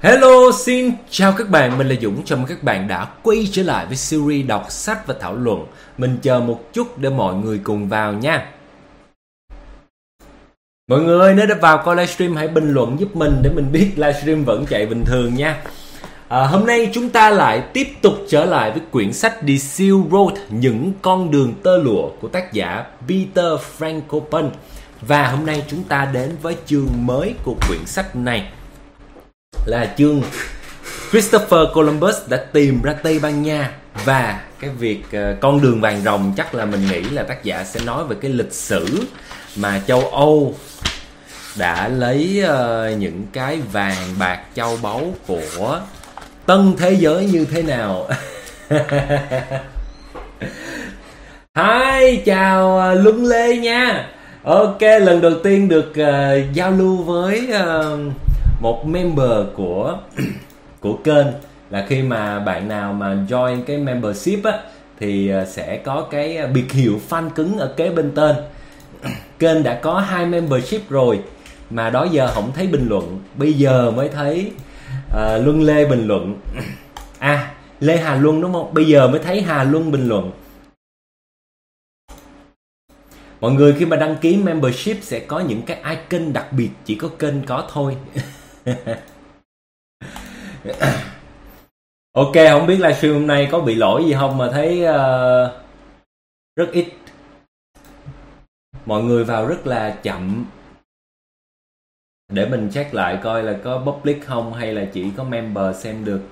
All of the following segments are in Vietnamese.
Hello, xin chào các bạn, mình là Dũng. Chào mừng các bạn đã quay trở lại với series đọc sách và thảo luận. Mình chờ một chút để mọi người cùng vào nha. Mọi người ơi, nếu đã vào coi livestream hãy bình luận giúp mình để mình biết livestream vẫn chạy bình thường nha. Hôm nay chúng ta lại tiếp tục trở lại với quyển sách The Silk Road, những con đường tơ lụa của tác giả Peter Frankopan. Và hôm nay chúng ta đến với chương mới của quyển sách này, là chương Christopher Columbus đã tìm ra Tây Ban Nha. Và cái việc con đường vàng rồng chắc là mình nghĩ là tác giả sẽ nói về cái lịch sử mà châu Âu đã lấy những cái vàng bạc châu báu của tân thế giới như thế nào. Hi, chào Luân Lê nha. Ok, lần đầu tiên được giao lưu với một member của kênh, là khi mà bạn nào mà join cái membership á thì sẽ có cái biệt hiệu fan cứng ở kế bên tên. Kênh đã có 2 membership rồi mà đó giờ không thấy bình luận, bây giờ mới thấy Luân Lê bình luận. Lê Hà Luân đúng không? Bây giờ mới thấy Hà Luân bình luận. Mọi người khi mà đăng ký membership sẽ có những cái icon đặc biệt chỉ có kênh có thôi. Ok, không biết livestream hôm nay có bị lỗi gì không mà thấy rất ít. Mọi người vào rất là chậm. Để mình check lại coi là có public không hay là chỉ có member xem được.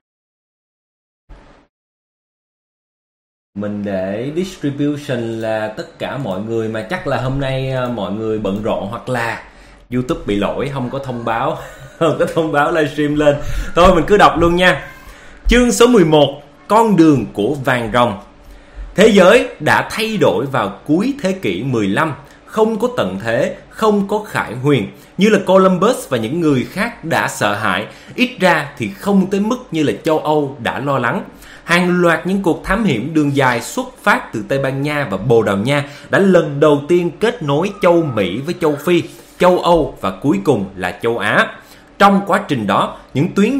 Mình để distribution là tất cả mọi người, mà chắc là hôm nay mọi người bận rộn hoặc là YouTube bị lỗi không có thông báo. Không có thông báo livestream lên. Thôi mình cứ đọc luôn nha. Chương số 11, con đường của vàng rồng. Thế giới đã thay đổi vào cuối thế kỷ 15, không có tận thế, không có khải huyền như là Columbus và những người khác đã sợ hãi, ít ra thì không tới mức như là châu Âu đã lo lắng. Hàng loạt những cuộc thám hiểm đường dài xuất phát từ Tây Ban Nha và Bồ Đào Nha đã lần đầu tiên kết nối châu Mỹ với châu Phi, châu Âu và cuối cùng là châu Á. Trong quá trình đó, những tuyến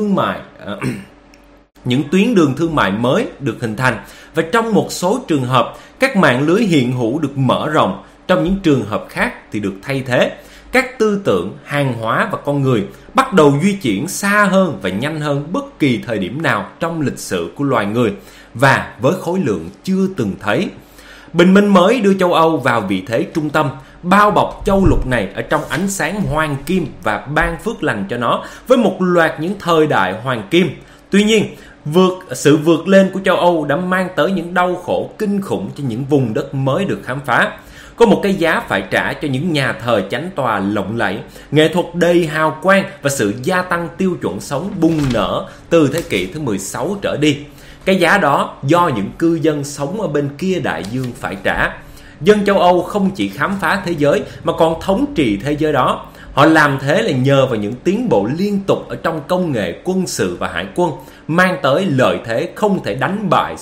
đường thương mại mới được hình thành, và trong một số trường hợp, các mạng lưới hiện hữu được mở rộng, trong những trường hợp khác thì được thay thế. Các tư tưởng, hàng hóa và con người bắt đầu di chuyển xa hơn và nhanh hơn bất kỳ thời điểm nào trong lịch sử của loài người, và với khối lượng chưa từng thấy. Bình minh mới đưa châu Âu vào vị thế trung tâm, bao bọc châu lục này ở trong ánh sáng hoàng kim và ban phước lành cho nó với một loạt những thời đại hoàng kim. Tuy nhiên, sự vượt lên của châu Âu đã mang tới những đau khổ kinh khủng cho những vùng đất mới được khám phá. Có một cái giá phải trả cho những nhà thờ chánh tòa lộng lẫy, nghệ thuật đầy hào quang và sự gia tăng tiêu chuẩn sống bùng nở từ thế kỷ thứ 16 trở đi. Cái giá đó do những cư dân sống ở bên kia đại dương phải trả. Dân châu Âu không chỉ khám phá thế giới mà còn thống trị thế giới đó. Họ làm thế là nhờ vào những tiến bộ liên tục ở trong công nghệ quân sự và hải quân, mang tới lợi thế không thể đánh bại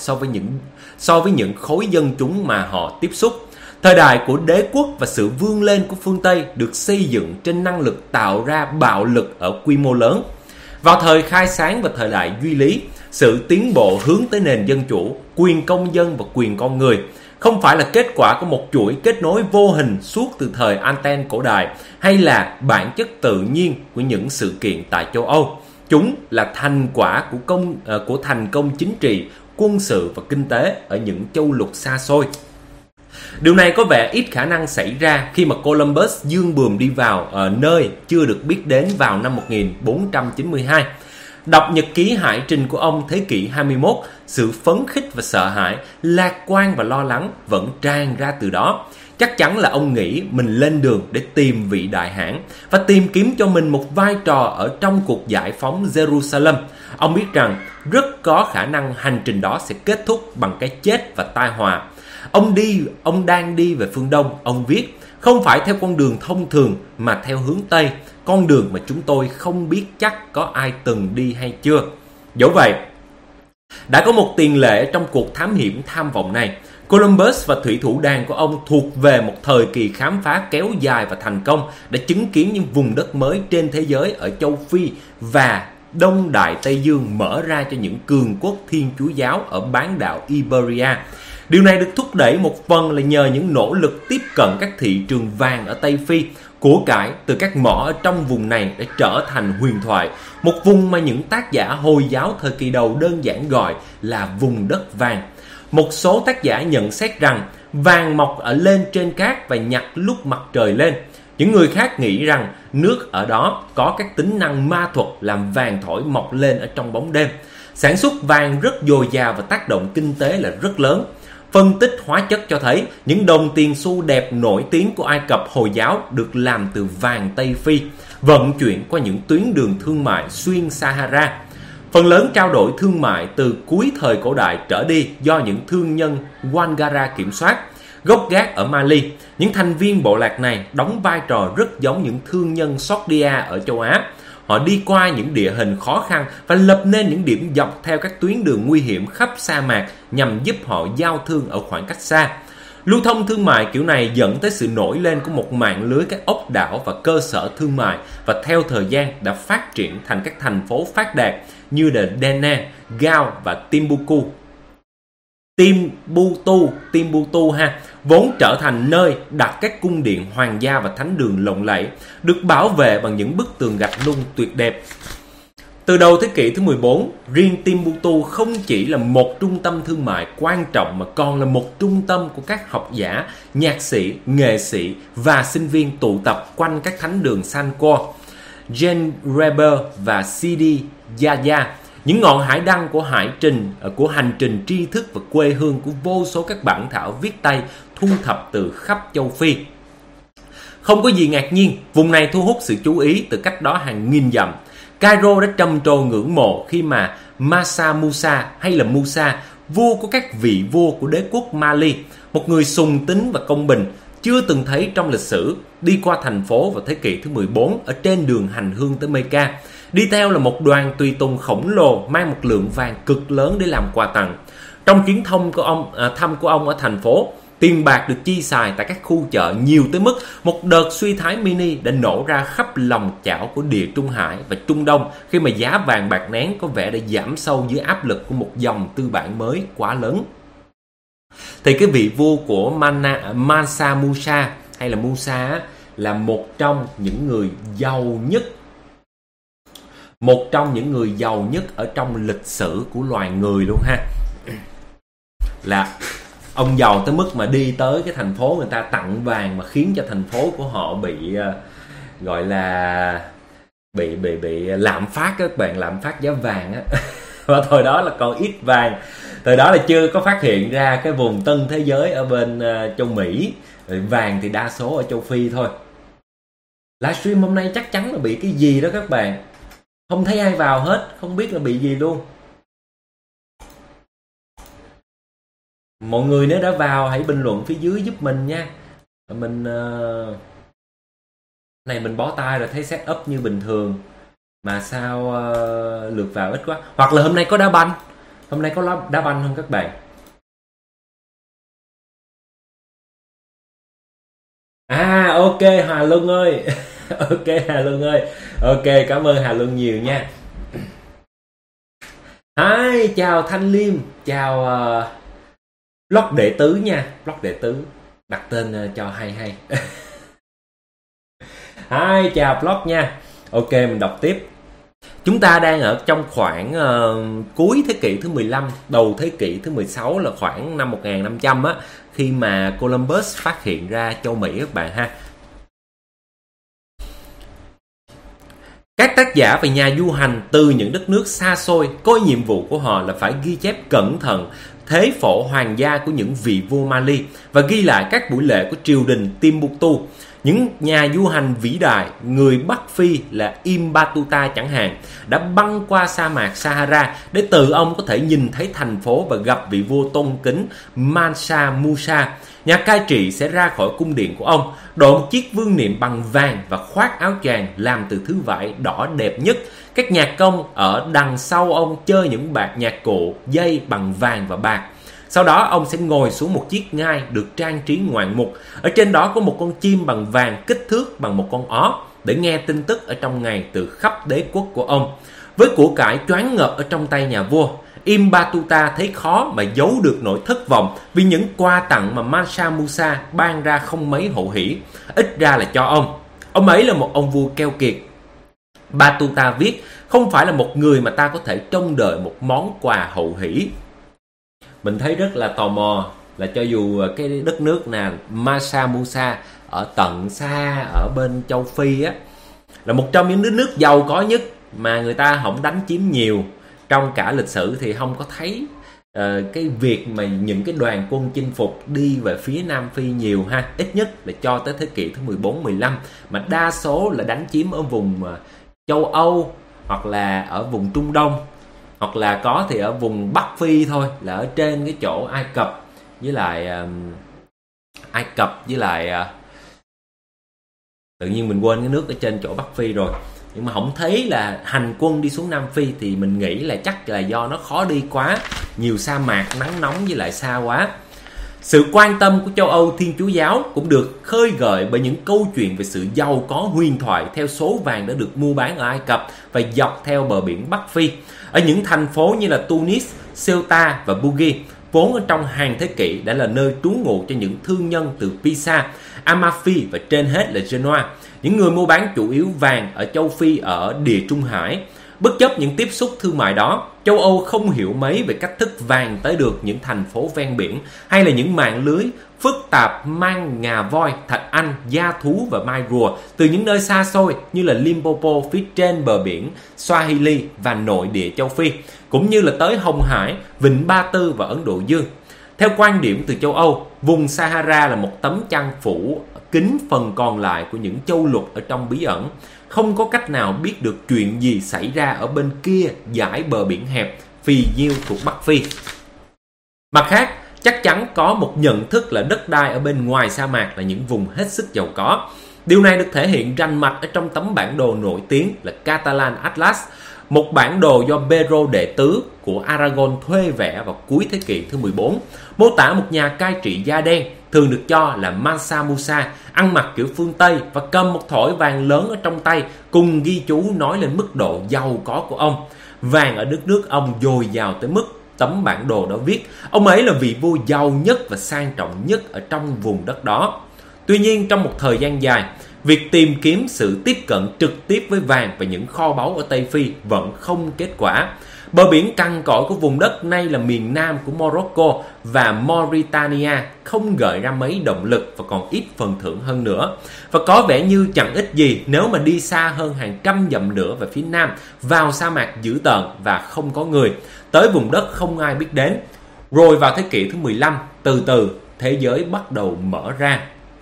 so với những khối dân chúng mà họ tiếp xúc. Thời đại của đế quốc và sự vươn lên của phương Tây được xây dựng trên năng lực tạo ra bạo lực ở quy mô lớn. Vào thời khai sáng và thời đại duy lý, sự tiến bộ hướng tới nền dân chủ, quyền công dân và quyền con người không phải là kết quả của một chuỗi kết nối vô hình suốt từ thời Anten cổ đại, hay là bản chất tự nhiên của những sự kiện tại châu Âu. Chúng là thành quả của thành công chính trị, quân sự và kinh tế ở những châu lục xa xôi. Điều này có vẻ ít khả năng xảy ra khi mà Columbus dương buồm đi vào ở nơi chưa được biết đến vào năm 1492. Đọc nhật ký hải trình của ông thế kỷ 21, sự phấn khích và sợ hãi, lạc quan và lo lắng vẫn tràn ra từ đó. Chắc chắn là ông nghĩ mình lên đường để tìm vị đại hãn và tìm kiếm cho mình một vai trò ở trong cuộc giải phóng Jerusalem. Ông biết rằng rất có khả năng hành trình đó sẽ kết thúc bằng cái chết và tai họa. Ông đang đi về phương Đông. Ông viết, không phải theo con đường thông thường mà theo hướng Tây, con đường mà chúng tôi không biết chắc có ai từng đi hay chưa. Dẫu vậy, đã có một tiền lệ trong cuộc thám hiểm tham vọng này. Columbus và thủy thủ đoàn của ông thuộc về một thời kỳ khám phá kéo dài và thành công, đã chứng kiến những vùng đất mới trên thế giới ở châu Phi và Đông Đại Tây Dương, mở ra cho những cường quốc Thiên Chúa giáo ở bán đảo Iberia. Điều này được thúc đẩy một phần là nhờ những nỗ lực tiếp cận các thị trường vàng ở Tây Phi. Của cải từ các mỏ ở trong vùng này đã trở thành huyền thoại, một vùng mà những tác giả Hồi giáo thời kỳ đầu đơn giản gọi là vùng đất vàng. Một số tác giả nhận xét rằng vàng mọc ở lên trên cát và nhặt lúc mặt trời lên. Những người khác nghĩ rằng nước ở đó có các tính năng ma thuật làm vàng thổi mọc lên ở trong bóng đêm. Sản xuất vàng rất dồi dào và tác động kinh tế là rất lớn. Phân tích hóa chất cho thấy những đồng tiền xu đẹp nổi tiếng của Ai Cập Hồi giáo được làm từ vàng Tây Phi, vận chuyển qua những tuyến đường thương mại xuyên Sahara. Phần lớn trao đổi thương mại từ cuối thời cổ đại trở đi do những thương nhân Wangara kiểm soát. Gốc gác ở Mali, những thành viên bộ lạc này đóng vai trò rất giống những thương nhân Sogdia ở châu Á. Họ đi qua những địa hình khó khăn và lập nên những điểm dọc theo các tuyến đường nguy hiểm khắp sa mạc nhằm giúp họ giao thương ở khoảng cách xa. Lưu thông thương mại kiểu này dẫn tới sự nổi lên của một mạng lưới các ốc đảo và cơ sở thương mại, và theo thời gian đã phát triển thành các thành phố phát đạt như là Dena, Gao và Timbuktu vốn trở thành nơi đặt các cung điện hoàng gia và thánh đường lộng lẫy, được bảo vệ bằng những bức tường gạch nung tuyệt đẹp. Từ đầu thế kỷ thứ 14, riêng Timbuktu không chỉ là một trung tâm thương mại quan trọng mà còn là một trung tâm của các học giả, nhạc sĩ, nghệ sĩ và sinh viên tụ tập quanh các thánh đường Sankor, Djenrebe và Sidi Yaya, những ngọn hải đăng của hành trình tri thức và quê hương của vô số các bản thảo viết tay thu thập từ khắp châu Phi. Không có gì ngạc nhiên, vùng này thu hút sự chú ý từ cách đó hàng nghìn dặm. Cairo đã trầm trồ ngưỡng mộ khi mà Mansa Musa hay là Musa, vua của các vị vua của đế quốc Mali, một người sùng tín và công bình, chưa từng thấy trong lịch sử, đi qua thành phố vào thế kỷ thứ 14 ở trên đường hành hương tới Mecca. Đi theo là một đoàn tùy tùng khổng lồ mang một lượng vàng cực lớn để làm quà tặng. Trong chuyến thăm của ông ở thành phố, tiền bạc được chi xài tại các khu chợ nhiều tới mức một đợt suy thoái mini đã nổ ra khắp lòng chảo của Địa Trung Hải và Trung Đông, khi mà giá vàng bạc nén có vẻ đã giảm sâu dưới áp lực của một dòng tư bản mới quá lớn. Thì cái vị vua của Mansa Musa hay là Musa là một trong những người giàu nhất ở trong lịch sử của loài người luôn ha. Là ông giàu tới mức mà đi tới cái thành phố người ta tặng vàng mà khiến cho thành phố của họ bị gọi là bị lạm phát các bạn, lạm phát giá vàng á. Và thời đó là còn ít vàng, thời đó là chưa có phát hiện ra cái vùng tân thế giới ở bên châu Mỹ, vàng thì đa số ở châu Phi thôi. Livestream hôm nay chắc chắn là bị cái gì đó các bạn, không thấy ai vào hết, không biết là bị gì luôn. Mọi người nếu đã vào hãy bình luận phía dưới giúp mình nha. Mình này mình bó tay rồi, thấy setup như bình thường mà sao lượt vào ít quá. Hoặc là hôm nay có đá banh. Hôm nay có đá banh không các bạn? Ok Hà Luân ơi. Ok Hà Luân ơi. Ok, cảm ơn Hà Luân nhiều nha. Hi, chào Thanh Liêm, chào Blog đệ tứ nha, Blog đệ tứ, đặt tên cho hay. Hi, chào Blog nha. Ok, mình đọc tiếp. Chúng ta đang ở trong khoảng cuối thế kỷ thứ 15, đầu thế kỷ thứ 16 là khoảng năm 1500 á, khi mà Columbus phát hiện ra châu Mỹ các bạn ha. Các tác giả và nhà du hành từ những đất nước xa xôi có nhiệm vụ của họ là phải ghi chép cẩn thận thế phổ hoàng gia của những vị vua Mali và ghi lại các buổi lễ của triều đình Timbuktu. Những nhà du hành vĩ đại người Bắc Phi là Ibn Battuta chẳng hạn đã băng qua sa mạc Sahara để tự ông có thể nhìn thấy thành phố và gặp vị vua tôn kính Mansa Musa. Nhà cai trị sẽ ra khỏi cung điện của ông, đội một chiếc vương miện bằng vàng và khoác áo choàng làm từ thứ vải đỏ đẹp nhất. Các nhạc công ở đằng sau ông chơi những nhạc cụ dây bằng vàng và bạc. Sau đó ông sẽ ngồi xuống một chiếc ngai được trang trí ngoạn mục. Ở trên đó có một con chim bằng vàng kích thước bằng một con ó để nghe tin tức ở trong ngày từ khắp đế quốc của ông. Với của cải choáng ngợp ở trong tay nhà vua, Ibn Battuta thấy khó mà giấu được nỗi thất vọng vì những quà tặng mà Mansa Musa ban ra không mấy hậu hỷ, ít ra là cho ông. Ông ấy là một ông vua keo kiệt. Battuta viết, không phải là một người mà ta có thể trông đợi một món quà hậu hỷ. Mình thấy rất là tò mò là cho dù cái đất nước nào Mansa Musa ở tận xa ở bên châu Phi á, là một trong những nước giàu có nhất mà người ta không đánh chiếm nhiều trong cả lịch sử, thì không có thấy cái việc mà những cái đoàn quân chinh phục đi về phía Nam Phi nhiều ha. Ít nhất là cho tới thế kỷ thứ 14, 15, mà đa số là đánh chiếm ở vùng châu Âu hoặc là ở vùng Trung Đông, hoặc là có thì ở vùng Bắc Phi thôi, là ở trên cái chỗ Ai Cập với lại tự nhiên mình quên cái nước ở trên chỗ Bắc Phi rồi, nhưng mà không thấy là hành quân đi xuống Nam Phi, thì mình nghĩ là chắc là do nó khó đi quá, nhiều sa mạc nắng nóng với lại xa quá. Sự quan tâm của châu Âu Thiên Chúa giáo cũng được khơi gợi bởi những câu chuyện về sự giàu có huyền thoại theo số vàng đã được mua bán ở Ai Cập và dọc theo bờ biển Bắc Phi. Ở những thành phố như là Tunis, Ceuta và Bugis, vốn ở trong hàng thế kỷ đã là nơi trú ngụ cho những thương nhân từ Pisa, Amalfi và trên hết là Genoa. Những người mua bán chủ yếu vàng ở châu Phi ở Địa Trung Hải. Bất chấp những tiếp xúc thương mại đó, châu Âu không hiểu mấy về cách thức vàng tới được những thành phố ven biển hay là những mạng lưới phức tạp mang ngà voi, thạch anh, da thú và mai rùa từ những nơi xa xôi như là Limpopo phía trên bờ biển Swahili và nội địa châu Phi, cũng như là tới Hồng Hải, Vịnh Ba Tư và Ấn Độ Dương. Theo quan điểm từ châu Âu, vùng Sahara là một tấm chăn phủ kín phần còn lại của những châu lục ở trong bí ẩn. Không có cách nào biết được chuyện gì xảy ra ở bên kia dải bờ biển hẹp phì nhiêu thuộc Bắc Phi. Mặt khác, chắc chắn có một nhận thức là đất đai ở bên ngoài sa mạc là những vùng hết sức giàu có. Điều này được thể hiện rành mạch ở trong tấm bản đồ nổi tiếng là Catalan Atlas, một bản đồ do Pedro đệ tứ của Aragon thuê vẽ vào cuối thế kỷ thứ 14, mô tả một nhà cai trị da đen, thường được cho là Mansa Musa, ăn mặc kiểu phương Tây và cầm một thỏi vàng lớn ở trong tay, cùng ghi chú nói lên mức độ giàu có của ông. Vàng ở đất nước ông dồi dào tới mức tấm bản đồ đó viết ông ấy là vị vua giàu nhất và sang trọng nhất ở trong vùng đất đó. Tuy nhiên, trong một thời gian dài, việc tìm kiếm sự tiếp cận trực tiếp với vàng và những kho báu ở Tây Phi vẫn không kết quả. Bờ biển cằn cỗi của vùng đất nay là miền nam của Morocco và Mauritania không gợi ra mấy động lực và còn ít phần thưởng hơn nữa. Và có vẻ như chẳng ít gì nếu mà đi xa hơn hàng trăm dặm nữa về phía nam, vào sa mạc dữ tợn và không có người, tới vùng đất không ai biết đến. Rồi vào thế kỷ thứ 15, từ từ thế giới bắt đầu mở ra.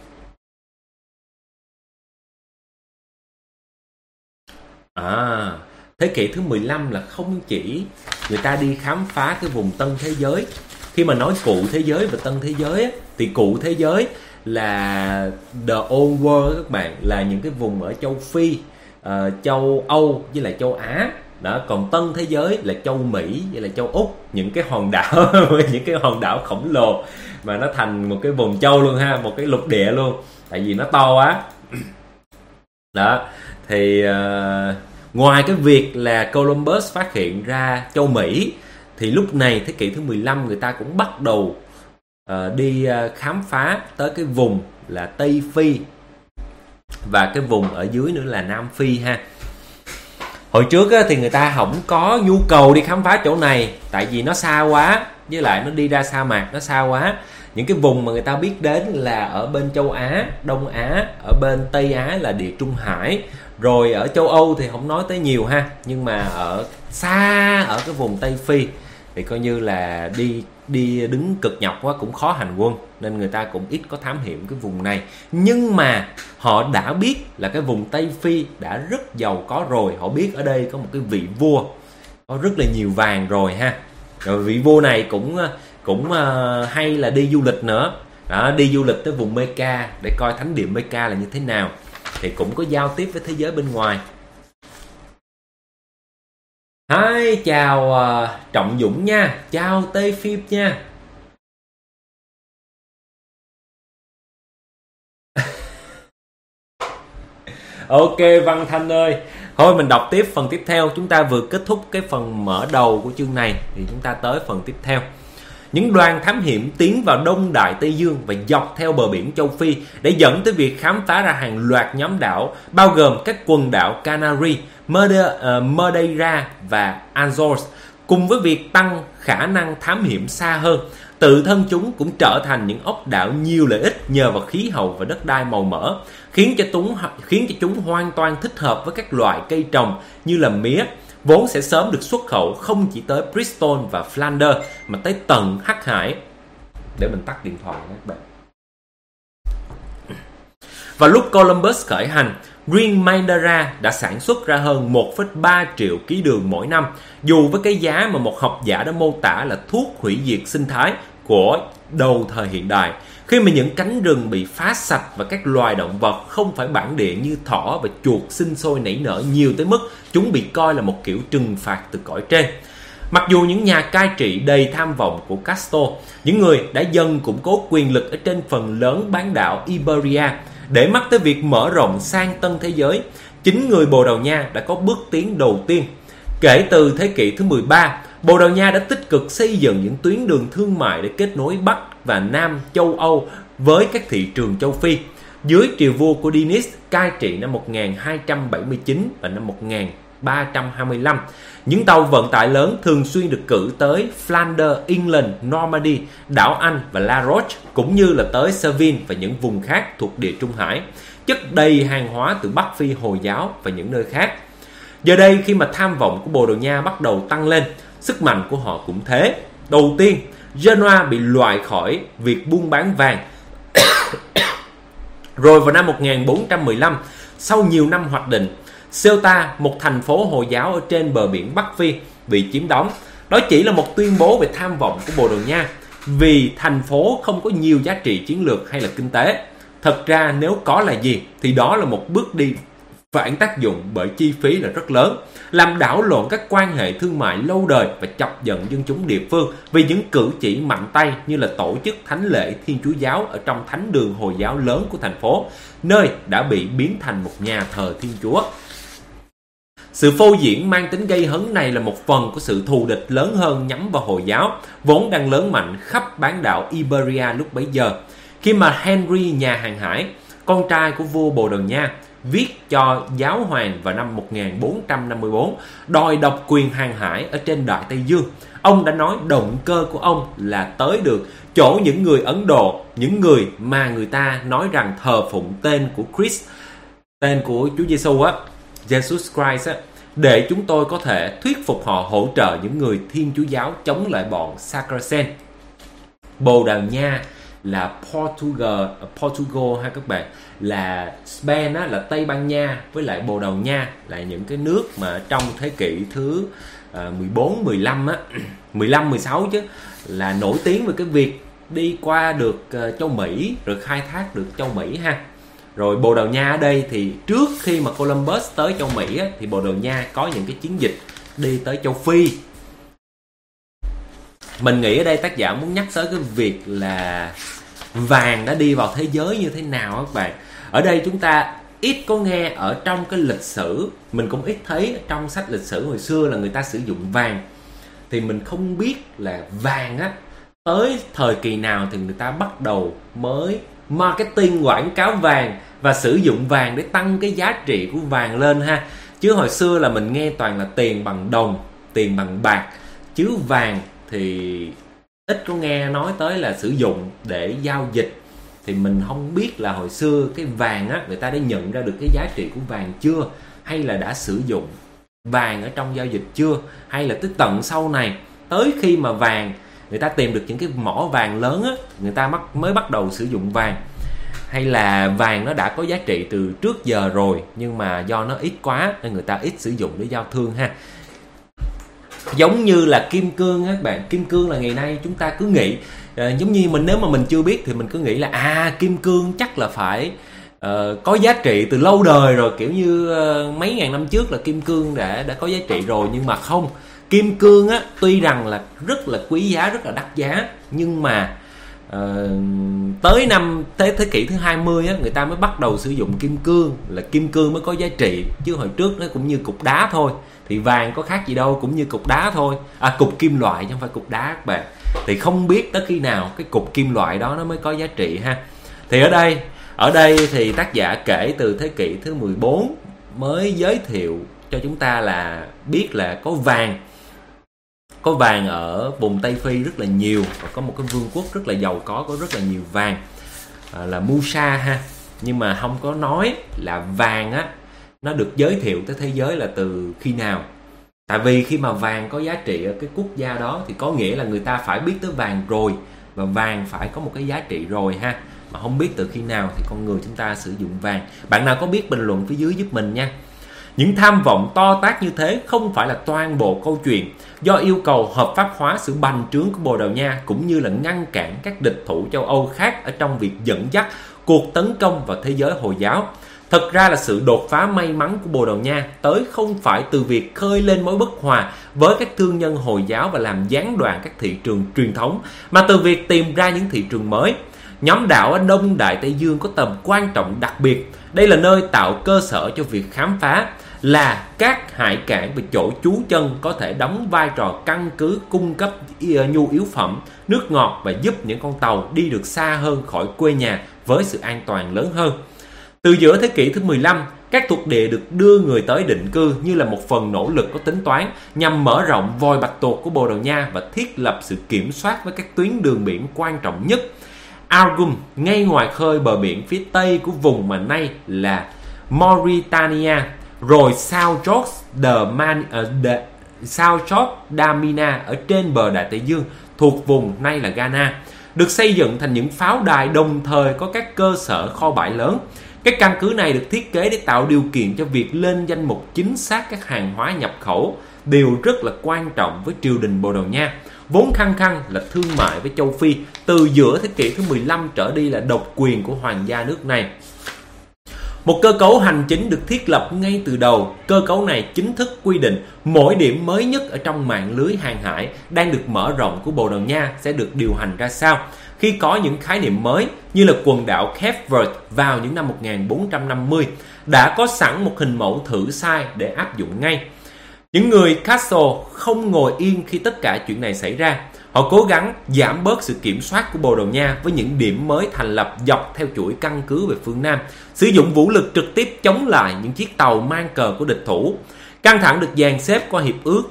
Thế kỷ thứ 15 là không chỉ người ta đi khám phá cái vùng Tân Thế Giới. Khi mà nói cụ thế giới và Tân Thế Giới á, thì cụ thế giới là the old world các bạn, là những cái vùng ở châu Phi, châu Âu với lại châu Á. Đó, còn Tân Thế Giới là châu Mỹ với lại châu Úc, những cái hòn đảo những cái hòn đảo khổng lồ mà nó thành một cái vùng châu luôn ha, một cái lục địa luôn, tại vì nó to quá. Đó, thì ngoài cái việc là Columbus phát hiện ra châu Mỹ, thì lúc này thế kỷ thứ 15 người ta cũng bắt đầu đi khám phá tới cái vùng là Tây Phi và cái vùng ở dưới nữa là Nam Phi ha. Hồi trước á, thì người ta không có nhu cầu đi khám phá chỗ này, tại vì nó xa quá, với lại nó đi ra sa mạc nó xa quá. Những cái vùng mà người ta biết đến là ở bên châu Á, Đông Á, ở bên Tây Á là Địa Trung Hải. Rồi ở châu Âu thì không nói tới nhiều ha, nhưng mà ở xa ở cái vùng Tây Phi thì coi như là đi đứng cực nhọc quá, cũng khó hành quân, nên người ta cũng ít có thám hiểm cái vùng này. Nhưng mà họ đã biết là cái vùng Tây Phi đã rất giàu có rồi. Họ biết ở đây có một cái vị vua có rất là nhiều vàng rồi ha. Rồi vị vua này cũng hay là đi du lịch nữa. Đó, đi du lịch tới vùng Mecca để coi thánh địa Mecca là như thế nào, thì cũng có giao tiếp với thế giới bên ngoài. Hi, chào Trọng Dũng nha, chào Tây Phim nha. Ok Văn Thanh ơi, thôi mình đọc tiếp phần tiếp theo. Chúng ta vừa kết thúc cái phần mở đầu của chương này thì chúng ta tới phần tiếp theo. Những đoàn thám hiểm tiến vào Đông Đại Tây Dương và dọc theo bờ biển châu Phi để dẫn tới việc khám phá ra hàng loạt nhóm đảo, bao gồm các quần đảo Canary, Madeira và Azores. Cùng với việc tăng khả năng thám hiểm xa hơn, tự thân chúng cũng trở thành những ốc đảo nhiều lợi ích nhờ vào khí hậu và đất đai màu mỡ, khiến cho chúng hoàn toàn thích hợp với các loại cây trồng như là mía, vốn sẽ sớm được xuất khẩu không chỉ tới Bristol và Flanders mà tới tận Hắc Hải. Để mình tắt điện thoại các bạn. Vào lúc Columbus khởi hành, riêng Madeira đã sản xuất ra hơn 1,3 triệu ký đường mỗi năm, dù với cái giá mà một học giả đã mô tả là thuốc hủy diệt sinh thái của đầu thời hiện đại, khi mà những cánh rừng bị phá sạch và các loài động vật không phải bản địa như thỏ và chuột sinh sôi nảy nở nhiều tới mức chúng bị coi là một kiểu trừng phạt từ cõi trên. Mặc dù những nhà cai trị đầy tham vọng của Castro, những người đã dần củng cố quyền lực ở trên phần lớn bán đảo Iberia để mắt tới việc mở rộng sang tân thế giới, chính người Bồ Đào Nha đã có bước tiến đầu tiên. Kể từ thế kỷ thứ 13, Bồ Đào Nha đã tích cực xây dựng những tuyến đường thương mại để kết nối Bắc và Nam châu Âu với các thị trường châu Phi. Dưới triều vua của Dinis cai trị năm 1279 và năm 1325, những tàu vận tải lớn thường xuyên được cử tới Flanders, England, Normandy, đảo Anh và La Roche, cũng như là tới Servigne và những vùng khác thuộc Địa Trung Hải, chất đầy hàng hóa từ Bắc Phi Hồi giáo và những nơi khác. Giờ đây, khi mà tham vọng của Bồ Đào Nha bắt đầu tăng lên, sức mạnh của họ cũng thế. Đầu tiên, Genoa bị loại khỏi việc buôn bán vàng. Rồi vào năm 1415, sau nhiều năm hoạch định, Ceuta, một thành phố Hồi giáo ở trên bờ biển Bắc Phi, bị chiếm đóng. Đó chỉ là một tuyên bố về tham vọng của Bồ Đào Nha, vì thành phố không có nhiều giá trị chiến lược hay là kinh tế. Thật ra nếu có là gì thì đó là một bước đi phản tác dụng, bởi chi phí là rất lớn, làm đảo lộn các quan hệ thương mại lâu đời và chọc giận dân chúng địa phương vì những cử chỉ mạnh tay như là tổ chức thánh lễ Thiên Chúa giáo ở trong thánh đường Hồi giáo lớn của thành phố, nơi đã bị biến thành một nhà thờ Thiên Chúa. Sự phô diễn mang tính gây hấn này là một phần của sự thù địch lớn hơn nhắm vào Hồi giáo, vốn đang lớn mạnh khắp bán đảo Iberia lúc bấy giờ, khi mà Henry nhà hàng hải, con trai của vua Bồ Đào Nha, viết cho giáo hoàng vào năm 1454 đòi độc quyền hàng hải ở trên Đại Tây Dương. Ông đã nói động cơ của ông là tới được chỗ những người Ấn Độ, những người mà người ta nói rằng thờ phụng tên của Christ, tên của Chúa Giêsu á, Jesus Christ á, để chúng tôi có thể thuyết phục họ hỗ trợ những người Thiên Chúa giáo chống lại bọn Saracen. Bồ Đào Nha là Portugal ha các bạn, là Spain á, là Tây Ban Nha, với lại Bồ Đào Nha là những cái nước mà trong thế kỷ thứ 14, 15 á, 15, 16 chứ, là nổi tiếng về cái việc đi qua được châu Mỹ rồi khai thác được châu Mỹ ha. Rồi Bồ Đào Nha ở đây thì trước khi mà Columbus tới châu Mỹ á, thì Bồ Đào Nha có những cái chiến dịch đi tới châu Phi. Mình nghĩ ở đây tác giả muốn nhắc tới cái việc là vàng đã đi vào thế giới như thế nào các bạn. Ở đây chúng ta ít có nghe ở trong cái lịch sử, mình cũng ít thấy trong sách lịch sử hồi xưa là người ta sử dụng vàng. Thì mình không biết là vàng á, tới thời kỳ nào thì người ta bắt đầu mới marketing quảng cáo vàng và sử dụng vàng để tăng cái giá trị của vàng lên ha. Chứ hồi xưa là mình nghe toàn là tiền bằng đồng, tiền bằng bạc, chứ vàng thì ít có nghe nói tới là sử dụng để giao dịch. Thì mình không biết là hồi xưa cái vàng á, người ta đã nhận ra được cái giá trị của vàng chưa, hay là đã sử dụng vàng ở trong giao dịch chưa, hay là tới tận sau này, tới khi mà vàng người ta tìm được những cái mỏ vàng lớn á, người ta mới bắt đầu sử dụng vàng, hay là vàng nó đã có giá trị từ trước giờ rồi nhưng mà do nó ít quá nên người ta ít sử dụng để giao thương ha. Giống như là kim cương á các bạn, kim cương là ngày nay chúng ta cứ nghĩ giống như mình, nếu mà mình chưa biết thì mình cứ nghĩ là kim cương chắc là phải có giá trị từ lâu đời rồi, kiểu như mấy ngàn năm trước là kim cương đã có giá trị rồi, nhưng mà không. Kim cương á, tuy rằng là rất là quý giá, rất là đắt giá, nhưng mà tới thế kỷ thứ 20 á, người ta mới bắt đầu sử dụng kim cương, là kim cương mới có giá trị, chứ hồi trước nó cũng như cục đá thôi. Thì vàng có khác gì đâu, cũng như cục đá thôi, cục kim loại chứ không phải cục đá các bạn. Thì không biết tới khi nào cái cục kim loại đó nó mới có giá trị ha. Thì ở đây thì tác giả kể từ thế kỷ thứ 14 mới giới thiệu cho chúng ta là biết là có vàng ở vùng Tây Phi rất là nhiều, và có một cái vương quốc rất là giàu có rất là nhiều vàng, là Musa ha. Nhưng mà không có nói là vàng á nó được giới thiệu tới thế giới là từ khi nào. Tại vì khi mà vàng có giá trị ở cái quốc gia đó thì có nghĩa là người ta phải biết tới vàng rồi, và vàng phải có một cái giá trị rồi ha. Mà không biết từ khi nào thì con người chúng ta sử dụng vàng. Bạn nào có biết bình luận phía dưới giúp mình nha. Những tham vọng to tát như thế không phải là toàn bộ câu chuyện. Do yêu cầu hợp pháp hóa sự bành trướng của Bồ Đào Nha, cũng như là ngăn cản các địch thủ châu Âu khác ở trong việc dẫn dắt cuộc tấn công vào thế giới Hồi giáo. Thật ra là sự đột phá may mắn của Bồ Đào Nha tới không phải từ việc khơi lên mối bất hòa với các thương nhân Hồi giáo và làm gián đoạn các thị trường truyền thống, mà từ việc tìm ra những thị trường mới. Nhóm đảo ở Đông Đại Tây Dương có tầm quan trọng đặc biệt. Đây là nơi tạo cơ sở cho việc khám phá, là các hải cảng và chỗ trú chân có thể đóng vai trò căn cứ cung cấp nhu yếu phẩm, nước ngọt và giúp những con tàu đi được xa hơn khỏi quê nhà với sự an toàn lớn hơn. Từ giữa thế kỷ thứ 15, các thuộc địa được đưa người tới định cư như là một phần nỗ lực có tính toán nhằm mở rộng vòi bạch tuộc của Bồ Đào Nha và thiết lập sự kiểm soát với các tuyến đường biển quan trọng nhất. Algum, ngay ngoài khơi bờ biển phía tây của vùng mà nay là Mauritania, rồi South George Damina ở trên bờ Đại Tây Dương thuộc vùng nay là Ghana, được xây dựng thành những pháo đài đồng thời có các cơ sở kho bãi lớn. Các căn cứ này được thiết kế để tạo điều kiện cho việc lên danh mục chính xác các hàng hóa nhập khẩu, điều rất là quan trọng với triều đình Bồ Đào Nha, vốn khăng khăng là thương mại với châu Phi. Từ giữa thế kỷ thứ 15 trở đi là độc quyền của hoàng gia nước này. Một cơ cấu hành chính được thiết lập ngay từ đầu. Cơ cấu này chính thức quy định mỗi điểm mới nhất ở trong mạng lưới hàng hải đang được mở rộng của Bồ Đào Nha sẽ được điều hành ra sao. Khi có những khái niệm mới như là quần đảo Cape Verde vào những năm 1450, đã có sẵn một hình mẫu thử sai để áp dụng ngay. Những người Castle không ngồi yên khi tất cả chuyện này xảy ra. Họ cố gắng giảm bớt sự kiểm soát của Bồ Đào Nha với những điểm mới thành lập dọc theo chuỗi căn cứ về phương Nam, sử dụng vũ lực trực tiếp chống lại những chiếc tàu mang cờ của địch thủ. Căng thẳng được dàn xếp qua hiệp ước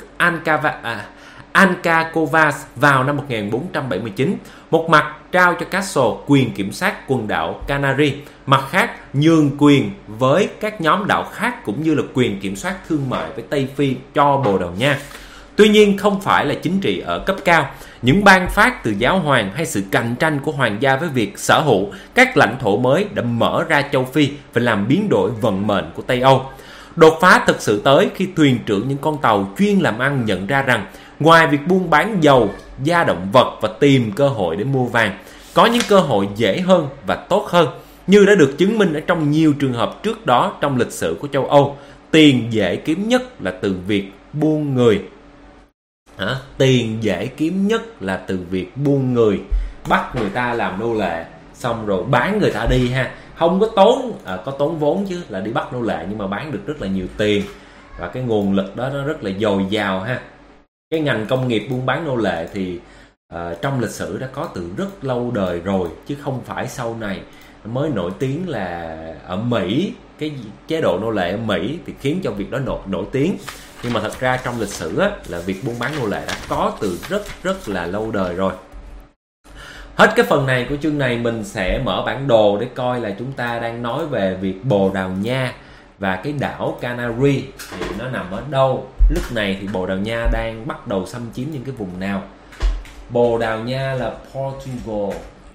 Ancacovas vào năm 1479, một mặt trao cho Castle quyền kiểm soát quần đảo Canary, mặt khác nhường quyền với các nhóm đảo khác cũng như là quyền kiểm soát thương mại với Tây Phi cho Bồ Đào Nha. Tuy nhiên không phải là chính trị ở cấp cao. Những ban phát từ giáo hoàng hay sự cạnh tranh của hoàng gia với việc sở hữu các lãnh thổ mới đã mở ra châu Phi và làm biến đổi vận mệnh của Tây Âu. Đột phá thực sự tới khi thuyền trưởng những con tàu chuyên làm ăn nhận ra rằng ngoài việc buôn bán dầu, da động vật và tìm cơ hội để mua vàng, có những cơ hội dễ hơn và tốt hơn, như đã được chứng minh ở trong nhiều trường hợp trước đó trong lịch sử của châu Âu. Tiền dễ kiếm nhất là từ việc buôn người. Tiền dễ kiếm nhất là từ việc buôn người, bắt người ta làm nô lệ xong rồi bán người ta đi ha. Không có có tốn vốn chứ, là đi bắt nô lệ nhưng mà bán được rất là nhiều tiền, và cái nguồn lực đó nó rất là dồi dào ha. Cái ngành công nghiệp buôn bán nô lệ thì trong lịch sử đã có từ rất lâu đời rồi, chứ không phải sau này mới nổi tiếng là ở Mỹ. Cái chế độ nô lệ ở Mỹ thì khiến cho việc đó nổi tiếng, nhưng mà thật ra trong lịch sử á, là việc buôn bán nô lệ đã có từ rất là lâu đời rồi. Hết cái phần này của chương này, mình sẽ mở bản đồ để coi là chúng ta đang nói về việc Bồ Đào Nha và cái đảo Canary thì nó nằm ở đâu. Lúc này thì Bồ Đào Nha đang bắt đầu xâm chiếm những cái vùng nào. Bồ Đào Nha là Portugal.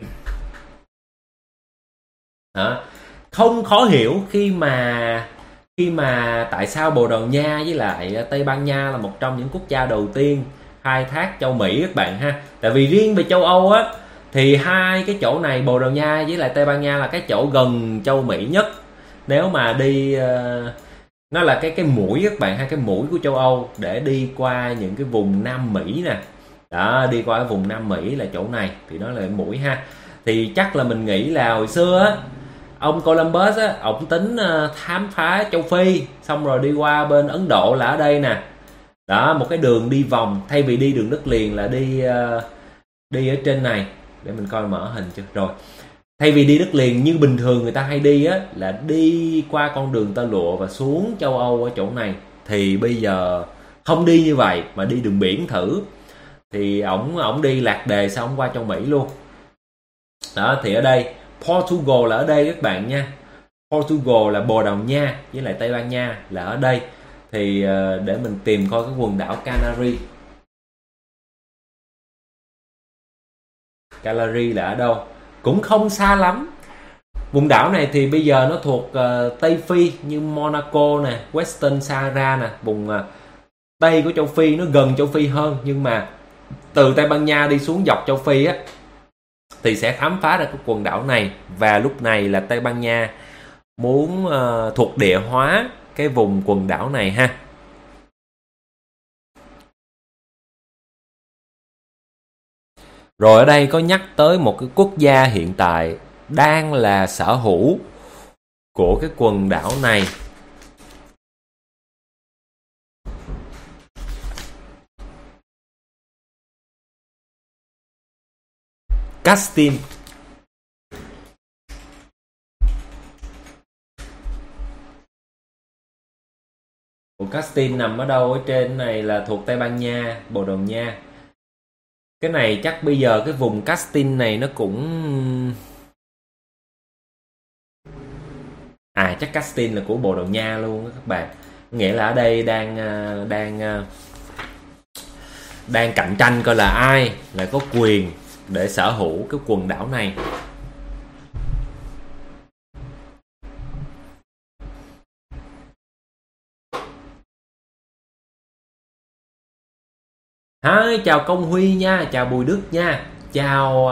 Không khó hiểu khi mà tại sao Bồ Đào Nha với lại Tây Ban Nha là một trong những quốc gia đầu tiên khai thác châu Mỹ các bạn ha. Tại vì riêng về châu Âu á thì hai cái chỗ này, Bồ Đào Nha với lại Tây Ban Nha, là cái chỗ gần châu Mỹ nhất. Nếu mà đi nó là cái mũi các bạn ha, cái mũi của châu Âu để đi qua những cái vùng Nam Mỹ nè. Đó, đi qua vùng Nam Mỹ là chỗ này, thì đó là mũi ha. Thì chắc là mình nghĩ là hồi xưa á, ông Columbus á, ông tính khám phá châu Phi, xong rồi đi qua bên Ấn Độ là ở đây nè. Đó, một cái đường đi vòng, thay vì đi đường đất liền là đi ở trên này. Để mình coi mở hình chưa. Rồi, thay vì đi đất liền như bình thường người ta hay đi á, là đi qua con đường tơ lụa và xuống châu Âu ở chỗ này. Thì bây giờ không đi như vậy mà đi đường biển thử. Thì ổng đi lạc đề xong ổng qua châu Mỹ luôn. Đó, thì ở đây Portugal là ở đây các bạn nha. Portugal là Bồ Đào Nha với lại Tây Ban Nha là ở đây. Thì để mình tìm coi cái quần đảo Canary. Canary là ở đâu? Cũng không xa lắm. Vùng đảo này thì bây giờ nó thuộc Tây Phi, như Monaco nè, Western Sahara nè, vùng Tây của châu Phi, nó gần châu Phi hơn. Nhưng mà từ Tây Ban Nha đi xuống dọc châu Phi á, thì sẽ khám phá ra cái quần đảo này. Và lúc này là Tây Ban Nha muốn thuộc địa hóa cái vùng quần đảo này ha. Rồi ở đây có nhắc tới một cái quốc gia hiện tại đang là sở hữu của cái quần đảo này. Castile. Castile nằm ở đâu? Ở trên này là thuộc Tây Ban Nha, Bồ Đào Nha. Cái này chắc bây giờ cái vùng Castile này nó cũng... chắc Castile là của Bồ Đào Nha luôn đó các bạn. Nghĩa là ở đây đang cạnh tranh coi là ai lại có quyền để sở hữu cái quần đảo này. Chào Công Huy nha, chào Bùi Đức nha, chào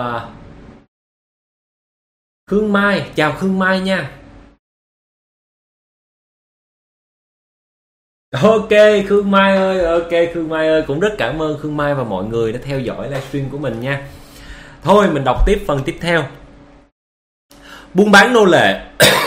Khương Mai, chào Khương Mai nha. Ok Khương Mai ơi, cũng rất cảm ơn Khương Mai và mọi người đã theo dõi livestream của mình nha. Thôi mình đọc tiếp phần tiếp theo. Buôn bán nô lệ.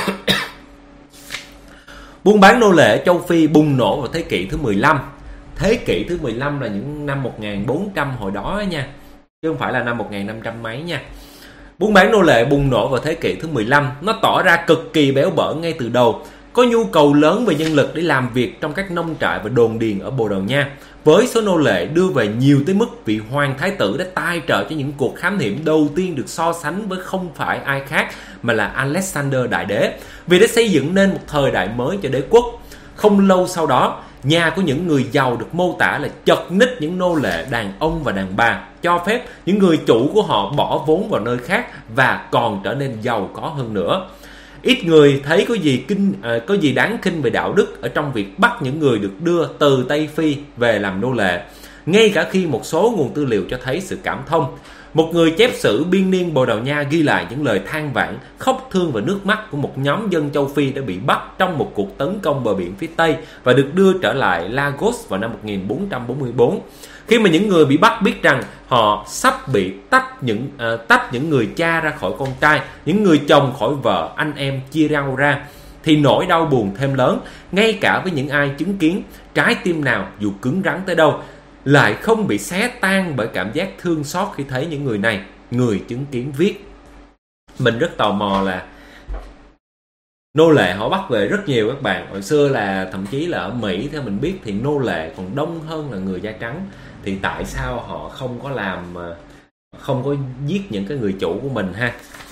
Buôn bán nô lệ châu Phi bùng nổ vào thế kỷ thứ 15. Thế kỷ thứ 15 là những năm 1400 hồi đó nha, chứ không phải là năm 1500 mấy nha. Buôn bán nô lệ bùng nổ vào thế kỷ thứ 15. Nó tỏ ra cực kỳ béo bở ngay từ đầu. Có nhu cầu lớn về nhân lực để làm việc trong các nông trại và đồn điền ở Bồ Đào Nha. Với số nô lệ đưa về nhiều tới mức vị hoàng thái tử đã tài trợ cho những cuộc khám nghiệm đầu tiên được so sánh với không phải ai khác mà là Alexander Đại Đế, vì đã xây dựng nên một thời đại mới cho đế quốc. Không lâu sau đó, nhà của những người giàu được mô tả là chật ních những nô lệ đàn ông và đàn bà, cho phép những người chủ của họ bỏ vốn vào nơi khác và còn trở nên giàu có hơn nữa. Ít người thấy có gì đáng khinh về đạo đức ở trong việc bắt những người được đưa từ Tây Phi về làm nô lệ, ngay cả khi một số nguồn tư liệu cho thấy sự cảm thông. Một người chép sử biên niên Bồ Đào Nha ghi lại những lời than vãn, khóc thương và nước mắt của một nhóm dân châu Phi đã bị bắt trong một cuộc tấn công bờ biển phía Tây và được đưa trở lại Lagos vào năm 1444. Khi mà những người bị bắt biết rằng họ sắp bị tách những người cha ra khỏi con trai, những người chồng khỏi vợ, anh em chia nhau ra, thì nỗi đau buồn thêm lớn. Ngay cả với những ai chứng kiến, trái tim nào dù cứng rắn tới đâu lại không bị xé tan bởi cảm giác thương xót khi thấy những người này. Người chứng kiến viết. Mình rất tò mò là nô lệ họ bắt về rất nhiều các bạn. Hồi xưa là thậm chí là ở Mỹ theo mình biết thì nô lệ còn đông hơn là người da trắng. Thì tại sao họ không có giết những cái người chủ của mình ha?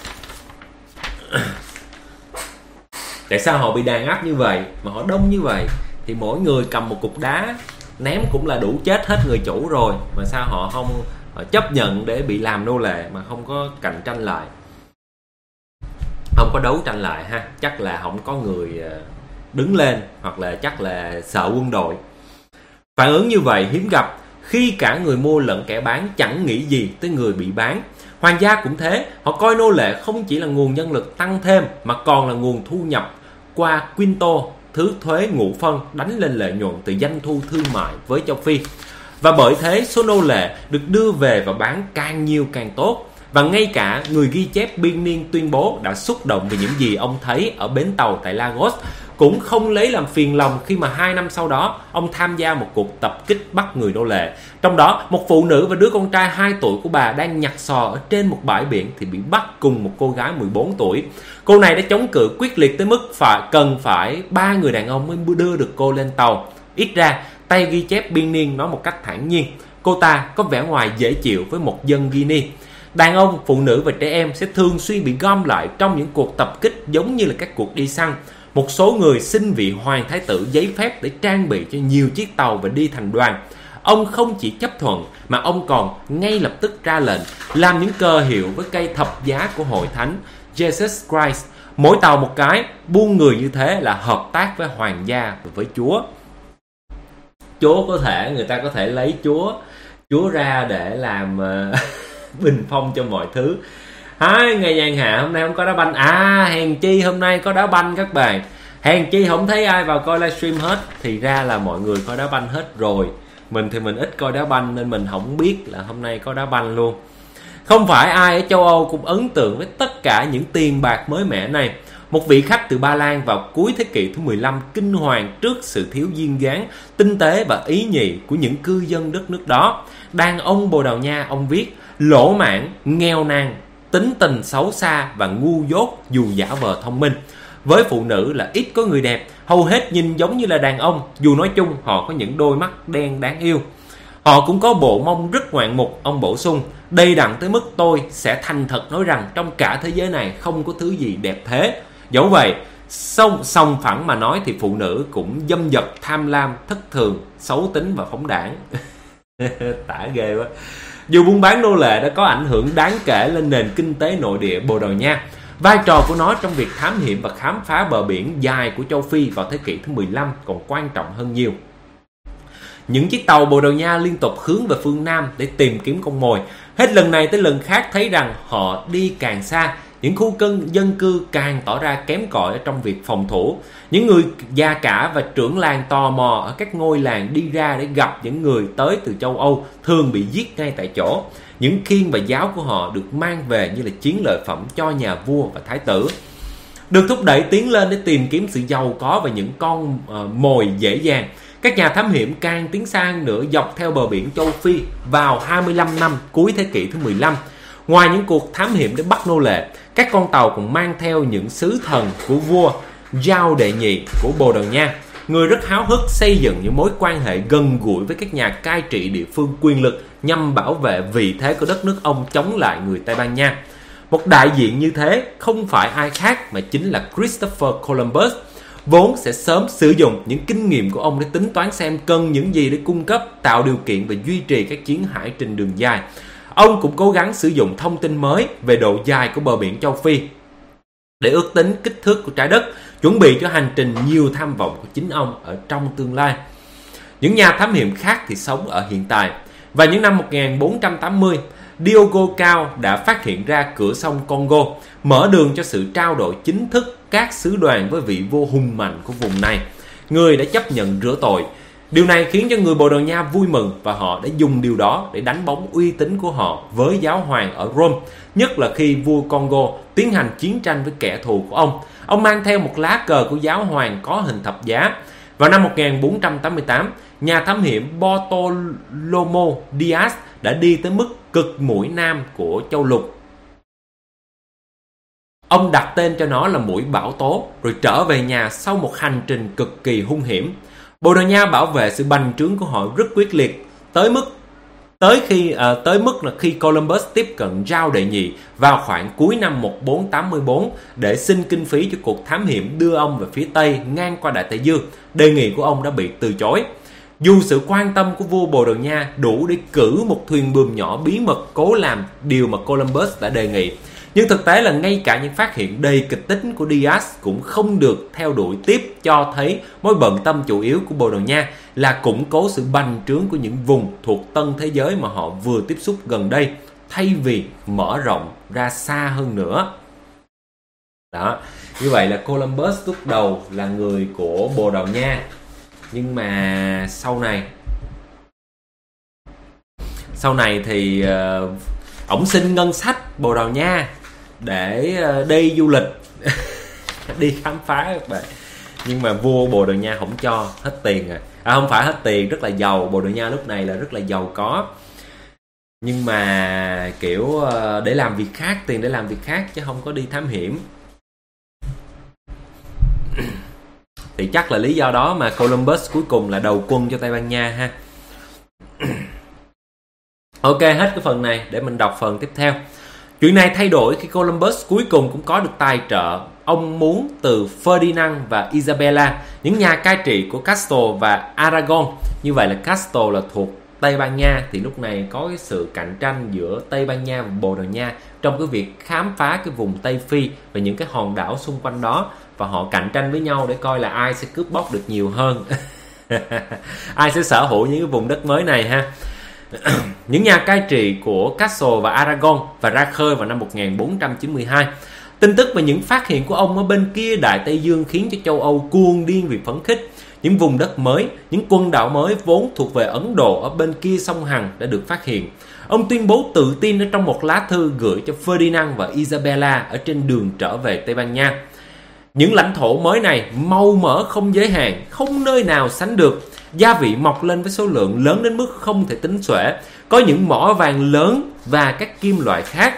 Tại sao họ bị đàn áp như vậy mà họ đông như vậy? Thì mỗi người cầm một cục đá ném cũng là đủ chết hết người chủ rồi, mà sao họ chấp nhận để bị làm nô lệ mà không có cạnh tranh lại, không có đấu tranh lại ha? Chắc là không có người đứng lên, hoặc là chắc là sợ quân đội. Phản ứng như vậy hiếm gặp khi cả người mua lẫn kẻ bán chẳng nghĩ gì tới người bị bán. Hoàng gia cũng thế, họ coi nô lệ không chỉ là nguồn nhân lực tăng thêm mà còn là nguồn thu nhập qua quinto, thứ thuế ngụ phân đánh lên lợi nhuận từ doanh thu thương mại với châu Phi. và bởi thế số nô lệ được đưa về và bán càng nhiều càng tốt. Và ngay cả người ghi chép biên niên tuyên bố đã xúc động về những gì ông thấy ở bến tàu tại Lagos, cũng không lấy làm phiền lòng khi mà 2 năm sau đó ông tham gia một cuộc tập kích bắt người nô lệ. Trong đó, một phụ nữ và đứa con trai 2 tuổi của bà đang nhặt sò ở trên một bãi biển thì bị bắt cùng một cô gái 14 tuổi. Cô này đã chống cự quyết liệt tới mức cần phải 3 người đàn ông mới đưa được cô lên tàu. Ít ra, tay ghi chép biên niên nói một cách thản nhiên, cô ta có vẻ ngoài dễ chịu với một dân Guinea. Đàn ông, phụ nữ và trẻ em sẽ thường xuyên bị gom lại trong những cuộc tập kích giống như là các cuộc đi săn. Một số người xin vị hoàng thái tử giấy phép để trang bị cho nhiều chiếc tàu và đi thành đoàn. Ông không chỉ chấp thuận mà ông còn ngay lập tức ra lệnh làm những cờ hiệu với cây thập giá của hội thánh Jesus Christ. Mỗi tàu một cái, buôn người như thế là hợp tác với hoàng gia và với Chúa. Chúa người ta có thể lấy Chúa ra để làm bình phong cho mọi thứ. Ngày nhàn hạ hôm nay không có đá banh. Hèn chi hôm nay có đá banh các bạn. Hèn chi không thấy ai vào coi livestream hết. Thì ra là mọi người coi đá banh hết rồi. Mình thì mình ít coi đá banh nên mình không biết là hôm nay có đá banh luôn. Không phải ai ở châu Âu cũng ấn tượng với tất cả những tiền bạc mới mẻ này. Một vị khách từ Ba Lan vào cuối thế kỷ thứ 15 kinh hoàng trước sự thiếu duyên dáng, tinh tế và ý nhị của những cư dân đất nước đó. Đàn ông Bồ Đào Nha, ông viết, lỗ mãn, nghèo nàn, tính tình xấu xa và ngu dốt dù giả vờ thông minh. Với phụ nữ là ít có người đẹp, hầu hết nhìn giống như là đàn ông, dù nói chung họ có những đôi mắt đen đáng yêu. Họ cũng có bộ mông rất ngoạn mục, ông bổ sung, đầy đặn tới mức tôi sẽ thành thật nói rằng trong cả thế giới này không có thứ gì đẹp thế. Dẫu vậy, song phẳng mà nói thì phụ nữ cũng dâm dật, tham lam, thất thường, xấu tính và phóng đảng. Tả ghê quá. Dù buôn bán nô lệ đã có ảnh hưởng đáng kể lên nền kinh tế nội địa Bồ Đào Nha, vai trò của nó trong việc thám hiểm và khám phá bờ biển dài của châu Phi vào thế kỷ thứ 15 còn quan trọng hơn nhiều. Những chiếc tàu Bồ Đào Nha liên tục hướng về phương Nam để tìm kiếm con mồi. Hết lần này tới lần khác thấy rằng họ đi càng xa, những khu dân cư càng tỏ ra kém cỏi trong việc phòng thủ. Những người già cả và trưởng làng tò mò ở các ngôi làng đi ra để gặp những người tới từ châu Âu thường bị giết ngay tại chỗ. Những khiên và giáo của họ được mang về như là chiến lợi phẩm cho nhà vua và thái tử. Được thúc đẩy tiến lên để tìm kiếm sự giàu có và những con mồi dễ dàng, các nhà thám hiểm càng tiến xa hơn nữa dọc theo bờ biển châu Phi vào 25 năm cuối thế kỷ thứ 15. Ngoài những cuộc thám hiểm để bắt nô lệ, các con tàu còn mang theo những sứ thần của vua Zhao đệ nhị của Bồ Đào Nha, người rất háo hức xây dựng những mối quan hệ gần gũi với các nhà cai trị địa phương quyền lực nhằm bảo vệ vị thế của đất nước ông chống lại người Tây Ban Nha. Một đại diện như thế không phải ai khác mà chính là Christopher Columbus, vốn sẽ sớm sử dụng những kinh nghiệm của ông để tính toán xem cần những gì để cung cấp, tạo điều kiện và duy trì các chuyến hải trình đường dài. Ông cũng cố gắng sử dụng thông tin mới về độ dài của bờ biển châu Phi để ước tính kích thước của trái đất, chuẩn bị cho hành trình nhiều tham vọng của chính ông ở trong tương lai. Những nhà thám hiểm khác thì sống ở hiện tại. Vào những năm 1480, Diogo Cao đã phát hiện ra cửa sông Congo, mở đường cho sự trao đổi chính thức các sứ đoàn với vị vua hùng mạnh của vùng này, người đã chấp nhận rửa tội. Điều này khiến cho người Bồ Đào Nha vui mừng và họ đã dùng điều đó để đánh bóng uy tín của họ với giáo hoàng ở Rome, nhất là khi vua Congo tiến hành chiến tranh với kẻ thù của ông. Ông mang theo một lá cờ của giáo hoàng có hình thập giá. Vào năm 1488, nhà thám hiểm Bartolomé Diaz đã đi tới mức cực mũi nam của châu lục. Ông đặt tên cho nó là mũi Bảo Tố, rồi trở về nhà sau một hành trình cực kỳ hung hiểm. Bồ Đào Nha bảo vệ sự bành trướng của họ rất quyết liệt, tới mức là khi Columbus tiếp cận Zhao đệ nhị vào khoảng cuối năm 1484 để xin kinh phí cho cuộc thám hiểm đưa ông về phía Tây ngang qua Đại Tây Dương, đề nghị của ông đã bị từ chối. Dù sự quan tâm của vua Bồ Đào Nha đủ để cử một thuyền buồm nhỏ bí mật cố làm điều mà Columbus đã đề nghị, nhưng thực tế là ngay cả những phát hiện đầy kịch tính của Diaz cũng không được theo đuổi tiếp, cho thấy mối bận tâm chủ yếu của Bồ Đào Nha là củng cố sự bành trướng của những vùng thuộc tân thế giới mà họ vừa tiếp xúc gần đây, thay vì mở rộng ra xa hơn nữa. Đó, như vậy là Columbus lúc đầu là người của Bồ Đào Nha, nhưng mà sau này Sau này thì ổng xin ngân sách Bồ Đào Nha để đi du lịch đi khám phá các bạn. Nhưng mà vua Bồ Đào Nha không cho, hết tiền rồi. Không phải hết tiền, rất là giàu. Bồ Đào Nha lúc này là rất là giàu có, nhưng mà kiểu để làm việc khác, tiền để làm việc khác chứ không có đi thám hiểm. Thì chắc là lý do đó mà Columbus cuối cùng là đầu quân cho Tây Ban Nha ha. Ok, hết cái phần này để mình đọc phần tiếp theo. Chuyện này thay đổi khi Columbus cuối cùng cũng có được tài trợ ông muốn từ Ferdinand và Isabella, những nhà cai trị của Castile và Aragon. Như vậy là Castile là thuộc Tây Ban Nha, thì lúc này có cái sự cạnh tranh giữa Tây Ban Nha và Bồ Đào Nha trong cái việc khám phá cái vùng Tây Phi và những cái hòn đảo xung quanh đó, và họ cạnh tranh với nhau để coi là ai sẽ cướp bóc được nhiều hơn. Ai sẽ sở hữu những cái vùng đất mới này ha. Những nhà cai trị của Castile và Aragon và ra khơi vào năm 1492. Tin tức về những phát hiện của ông ở bên kia Đại Tây Dương khiến cho châu Âu cuồng điên vì phấn khích. Những vùng đất mới, những quần đảo mới vốn thuộc về Ấn Độ ở bên kia sông Hằng đã được phát hiện. Ông tuyên bố tự tin ở trong một lá thư gửi cho Ferdinand và Isabella ở trên đường trở về Tây Ban Nha. Những lãnh thổ mới này màu mỡ không giới hạn, không nơi nào sánh được. Gia vị mọc lên với số lượng lớn đến mức không thể tính xuể. Có những mỏ vàng lớn và các kim loại khác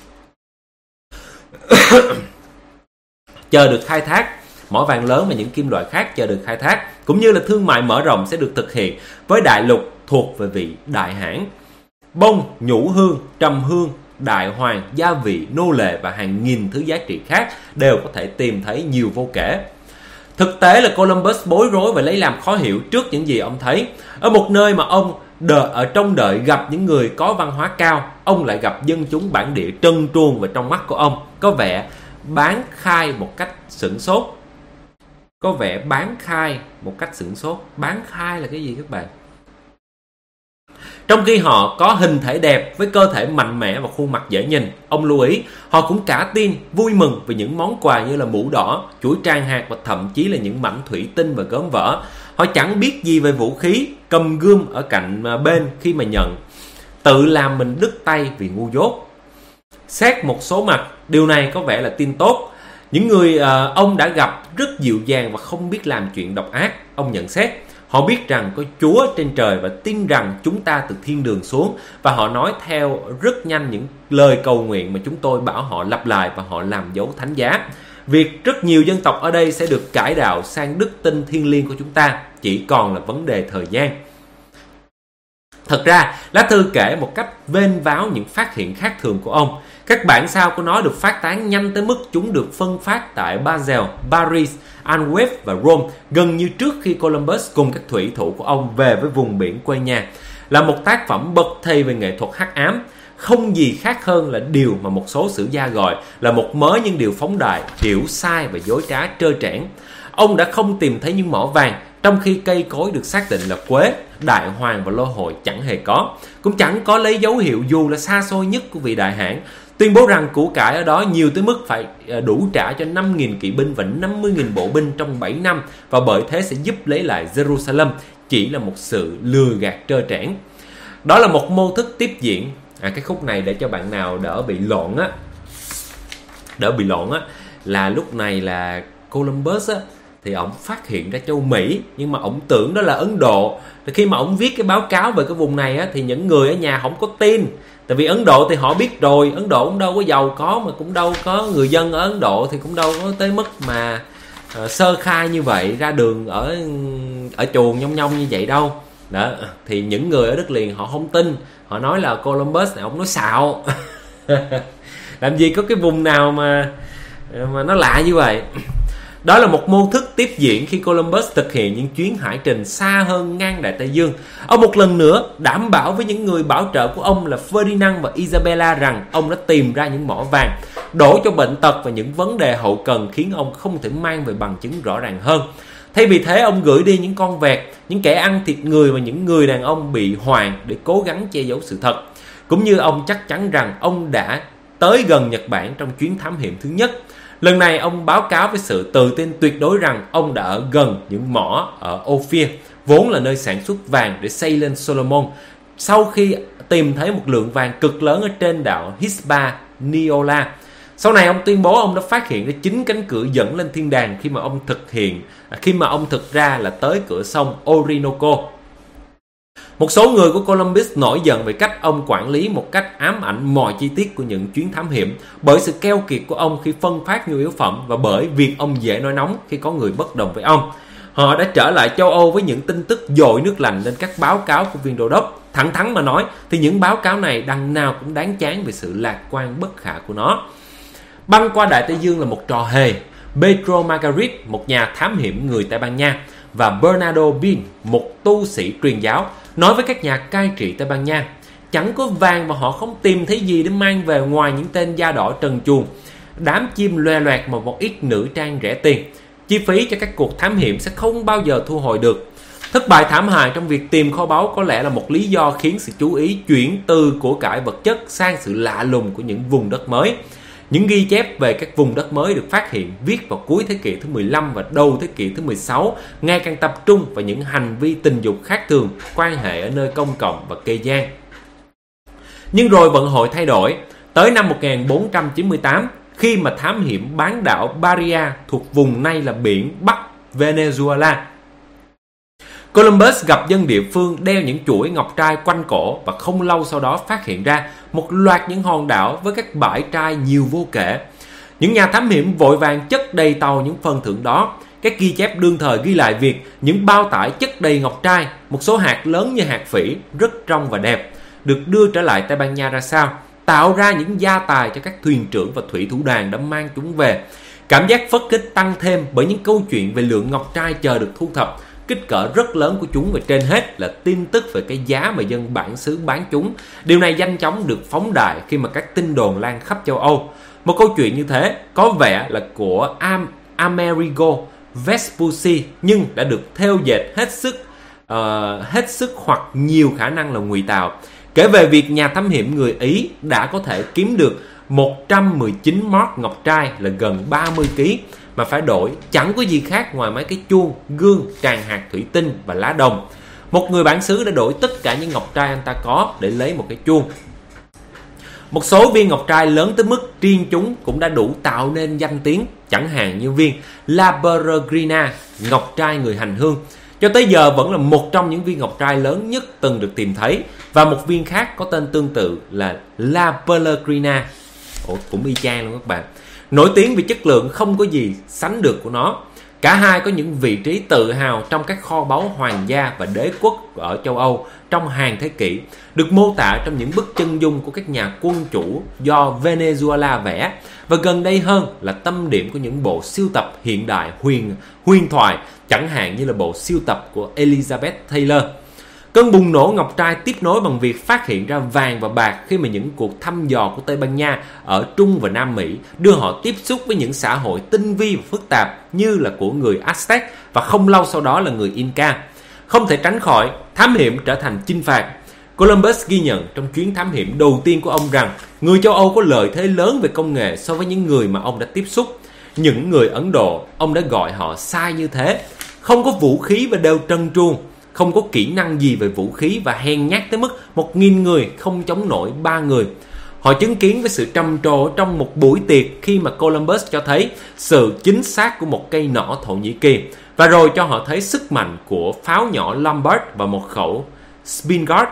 chờ được khai thác. Mỏ vàng lớn và những kim loại khác chờ được khai thác, cũng như là thương mại mở rộng sẽ được thực hiện với đại lục thuộc về vị đại hãn. Bông, nhũ hương, trầm hương, đại hoàng, gia vị, nô lệ và hàng nghìn thứ giá trị khác đều có thể tìm thấy nhiều vô kể. Thực tế là Columbus bối rối và lấy làm khó hiểu trước những gì ông thấy. Ở một nơi mà ông ở trong đợi gặp những người có văn hóa cao, ông lại gặp dân chúng bản địa trân truồng, và trong mắt của ông có vẻ bán khai một cách sửng sốt. Bán khai là cái gì các bạn? Trong khi họ có hình thể đẹp với cơ thể mạnh mẽ và khuôn mặt dễ nhìn, ông lưu ý họ cũng cả tin, vui mừng vì những món quà như là mũ đỏ, chuỗi tràng hạt và thậm chí là những mảnh thủy tinh và gốm vỡ. Họ chẳng biết gì về vũ khí, cầm gươm ở cạnh bên khi mà nhận, tự làm mình đứt tay vì ngu dốt. Xét một số mặt, điều này có vẻ là tin tốt. Những người ông đã gặp rất dịu dàng và không biết làm chuyện độc ác. Ông nhận xét họ biết rằng có Chúa trên trời và tin rằng chúng ta từ thiên đường xuống, và họ nói theo rất nhanh những lời cầu nguyện mà chúng tôi bảo họ lặp lại, và họ làm dấu thánh giá. Việc rất nhiều dân tộc ở đây sẽ được cải đạo sang đức tin thiêng liêng của chúng ta chỉ còn là vấn đề thời gian. Thật ra, lá thư kể một cách vênh váo những phát hiện khác thường của ông. Các bản sao của nó được phát tán nhanh tới mức chúng được phân phát tại Basel, Paris, Antwerp và Rome gần như trước khi Columbus cùng các thủy thủ của ông về với vùng biển quê nhà. Là một tác phẩm bậc thầy về nghệ thuật hắc ám, không gì khác hơn là điều mà một số sử gia gọi là một mớ những điều phóng đại, hiểu sai và dối trá trơ trẽn. Ông đã không tìm thấy những mỏ vàng, trong khi cây cối được xác định là quế, đại hoàng và lô hội chẳng hề có. Cũng chẳng có lấy dấu hiệu dù là xa xôi nhất của vị đại hãn, tuyên bố rằng củ cải ở đó nhiều tới mức phải đủ trả cho 5.000 kỵ binh và 50.000 bộ binh trong 7 năm, và bởi thế sẽ giúp lấy lại Jerusalem, chỉ là một sự lừa gạt trơ trẽn. Đó là một mô thức tiếp diễn. Cái khúc này để cho bạn nào đỡ bị lộn á, là lúc này là Columbus á, thì ổng phát hiện ra châu Mỹ, nhưng mà ổng tưởng đó là Ấn Độ. Thì khi mà ổng viết cái báo cáo về cái vùng này á, thì những người ở nhà không có tin. Tại vì Ấn Độ thì họ biết rồi, Ấn Độ cũng đâu có giàu có, mà cũng đâu có người dân ở Ấn Độ thì cũng đâu có tới mức mà sơ khai như vậy, ra đường ở chuồng nhông nhông như vậy đâu. Đó, thì những người ở đất liền họ không tin, họ nói là Columbus này ông nói xạo. Làm gì có cái vùng nào mà nó lạ như vậy. Đó là một mô thức tiếp diễn khi Columbus thực hiện những chuyến hải trình xa hơn ngang Đại Tây Dương. Ông một lần nữa đảm bảo với những người bảo trợ của ông là Ferdinand và Isabella rằng ông đã tìm ra những mỏ vàng, đổ cho bệnh tật và những vấn đề hậu cần khiến ông không thể mang về bằng chứng rõ ràng hơn. Thay vì thế, ông gửi đi những con vẹt, những kẻ ăn thịt người và những người đàn ông bị hoạn để cố gắng che giấu sự thật. Cũng như ông chắc chắn rằng ông đã tới gần Nhật Bản trong chuyến thám hiểm thứ nhất. Lần này ông báo cáo với sự tự tin tuyệt đối rằng ông đã ở gần những mỏ ở Ophir, vốn là nơi sản xuất vàng để xây lên Solomon. Sau khi tìm thấy một lượng vàng cực lớn ở trên đảo Hispaniola. Sau này ông tuyên bố ông đã phát hiện ra 9 cánh cửa dẫn lên thiên đàng khi mà ông thực ra là tới cửa sông Orinoco. Một số người của Columbus nổi giận về cách ông quản lý một cách ám ảnh mọi chi tiết của những chuyến thám hiểm, bởi sự keo kiệt của ông khi phân phát nhu yếu phẩm và bởi việc ông dễ nói nóng khi có người bất đồng với ông. Họ đã trở lại châu Âu với những tin tức dội nước lạnh lên các báo cáo của viên đô đốc. Thẳng thắn mà nói thì những báo cáo này đằng nào cũng đáng chán về sự lạc quan bất khả của nó. Băng qua Đại Tây Dương là một trò hề. Pedro Margarit, một nhà thám hiểm người Tây Ban Nha, và Bernardo Bin, một tu sĩ truyền giáo, nói với các nhà cai trị Tây Ban Nha, chẳng có vàng và họ không tìm thấy gì để mang về ngoài những tên da đỏ trần truồng, đám chim loè loẹt mà một ít nữ trang rẻ tiền. Chi phí cho các cuộc thám hiểm sẽ không bao giờ thu hồi được. Thất bại thảm hại trong việc tìm kho báu có lẽ là một lý do khiến sự chú ý chuyển từ của cải vật chất sang sự lạ lùng của những vùng đất mới. Những ghi chép về các vùng đất mới được phát hiện viết vào cuối thế kỷ thứ 15 và đầu thế kỷ thứ 16 ngày càng tập trung vào những hành vi tình dục khác thường, quan hệ ở nơi công cộng và kê gian. Nhưng rồi vận hội thay đổi. Tới năm 1498, khi mà thám hiểm bán đảo Paria thuộc vùng nay là biển Bắc Venezuela, Columbus gặp dân địa phương đeo những chuỗi ngọc trai quanh cổ và không lâu sau đó phát hiện ra một loạt những hòn đảo với các bãi trai nhiều vô kể. Những nhà thám hiểm vội vàng chất đầy tàu những phần thưởng đó. Các ghi chép đương thời ghi lại việc những bao tải chất đầy ngọc trai, một số hạt lớn như hạt phỉ, rất trong và đẹp, được đưa trở lại Tây Ban Nha ra sao, tạo ra những gia tài cho các thuyền trưởng và thủy thủ đoàn đã mang chúng về. Cảm giác phấn khích tăng thêm bởi những câu chuyện về lượng ngọc trai chờ được thu thập, kích cỡ rất lớn của chúng, và trên hết là tin tức về cái giá mà dân bản xứ bán chúng. Điều này nhanh chóng được phóng đại khi mà các tin đồn lan khắp châu Âu. Một câu chuyện như thế có vẻ là của Amerigo Vespucci nhưng đã được thêu dệt hết sức hoặc nhiều khả năng là ngụy tạo, kể về việc nhà thám hiểm người Ý đã có thể kiếm được 119 mart ngọc trai là gần 30 kg mà phải đổi chẳng có gì khác ngoài mấy cái chuông, gương, tràn hạt thủy tinh và lá đồng. Một người bản xứ đã đổi tất cả những ngọc trai anh ta có để lấy một cái chuông. Một số viên ngọc trai lớn tới mức riêng chúng cũng đã đủ tạo nên danh tiếng, chẳng hạn như viên La Peregrina, ngọc trai người hành hương, cho tới giờ vẫn là một trong những viên ngọc trai lớn nhất từng được tìm thấy, và một viên khác có tên tương tự là La Peregrina. Cũng y chang luôn các bạn. Nổi tiếng vì chất lượng không có gì sánh được của nó. Cả hai có những vị trí tự hào trong các kho báu hoàng gia và đế quốc ở châu Âu trong hàng thế kỷ, được mô tả trong những bức chân dung của các nhà quân chủ do Venezuela vẽ, và gần đây hơn là tâm điểm của những bộ siêu tập hiện đại huyền thoại, chẳng hạn như là bộ siêu tập của Elizabeth Taylor. Cơn bùng nổ ngọc trai tiếp nối bằng việc phát hiện ra vàng và bạc khi mà những cuộc thăm dò của Tây Ban Nha ở Trung và Nam Mỹ đưa họ tiếp xúc với những xã hội tinh vi và phức tạp như là của người Aztec và không lâu sau đó là người Inca. Không thể tránh khỏi, thám hiểm trở thành chinh phạt. Columbus ghi nhận trong chuyến thám hiểm đầu tiên của ông rằng người châu Âu có lợi thế lớn về công nghệ so với những người mà ông đã tiếp xúc. Những người Ấn Độ, ông đã gọi họ sai như thế, không có vũ khí và đều trần truồng, không có kỹ năng gì về vũ khí và hèn nhát tới mức 1.000 người không chống nổi 3 người. Họ chứng kiến với sự trầm trồ trong một buổi tiệc khi mà Columbus cho thấy sự chính xác của một cây nỏ Thổ Nhĩ Kỳ, và rồi cho họ thấy sức mạnh của pháo nhỏ Lombard và một khẩu Spingard,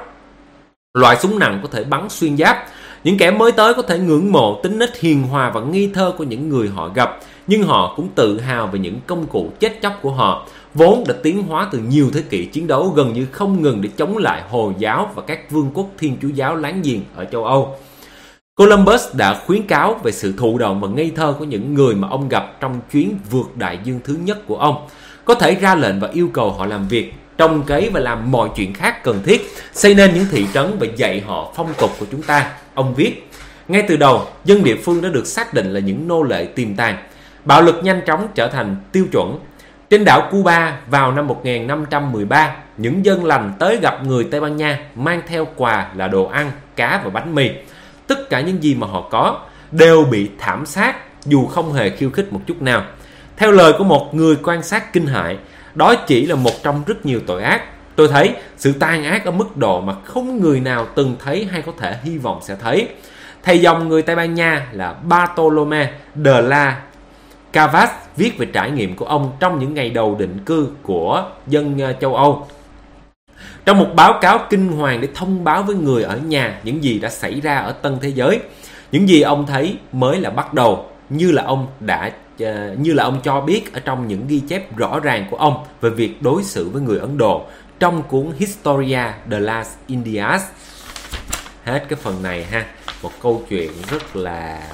loại súng nặng có thể bắn xuyên giáp. Những kẻ mới tới có thể ngưỡng mộ tính nết hiền hòa và nghi thơ của những người họ gặp, nhưng họ cũng tự hào về những công cụ chết chóc của họ, vốn đã tiến hóa từ nhiều thế kỷ chiến đấu gần như không ngừng để chống lại Hồi giáo và các vương quốc Thiên Chúa giáo láng giềng ở châu Âu. Columbus đã khuyến cáo về sự thụ động và ngây thơ của những người mà ông gặp trong chuyến vượt đại dương thứ nhất của ông, có thể ra lệnh và yêu cầu họ làm việc, trồng cấy và làm mọi chuyện khác cần thiết, xây nên những thị trấn và dạy họ phong tục của chúng ta. Ông viết, ngay từ đầu, dân địa phương đã được xác định là những nô lệ tiềm tàng. Bạo lực nhanh chóng trở thành tiêu chuẩn. Trên đảo Cuba vào năm 1513, những dân lành tới gặp người Tây Ban Nha mang theo quà là đồ ăn, cá và bánh mì. Tất cả những gì mà họ có đều bị thảm sát dù không hề khiêu khích một chút nào. Theo lời của một người quan sát kinh hãi, đó chỉ là một trong rất nhiều tội ác. Tôi thấy sự tàn ác ở mức độ mà không người nào từng thấy hay có thể hy vọng sẽ thấy. Thầy dòng người Tây Ban Nha là Bartolomé de las Casas viết về trải nghiệm của ông trong những ngày đầu định cư của dân châu Âu. Trong một báo cáo kinh hoàng để thông báo với người ở nhà những gì đã xảy ra ở tân thế giới, những gì ông thấy mới là bắt đầu, như là ông cho biết ở trong những ghi chép rõ ràng của ông về việc đối xử với người Ấn Độ trong cuốn Historia de las Indias. Hết cái phần này ha, một câu chuyện rất là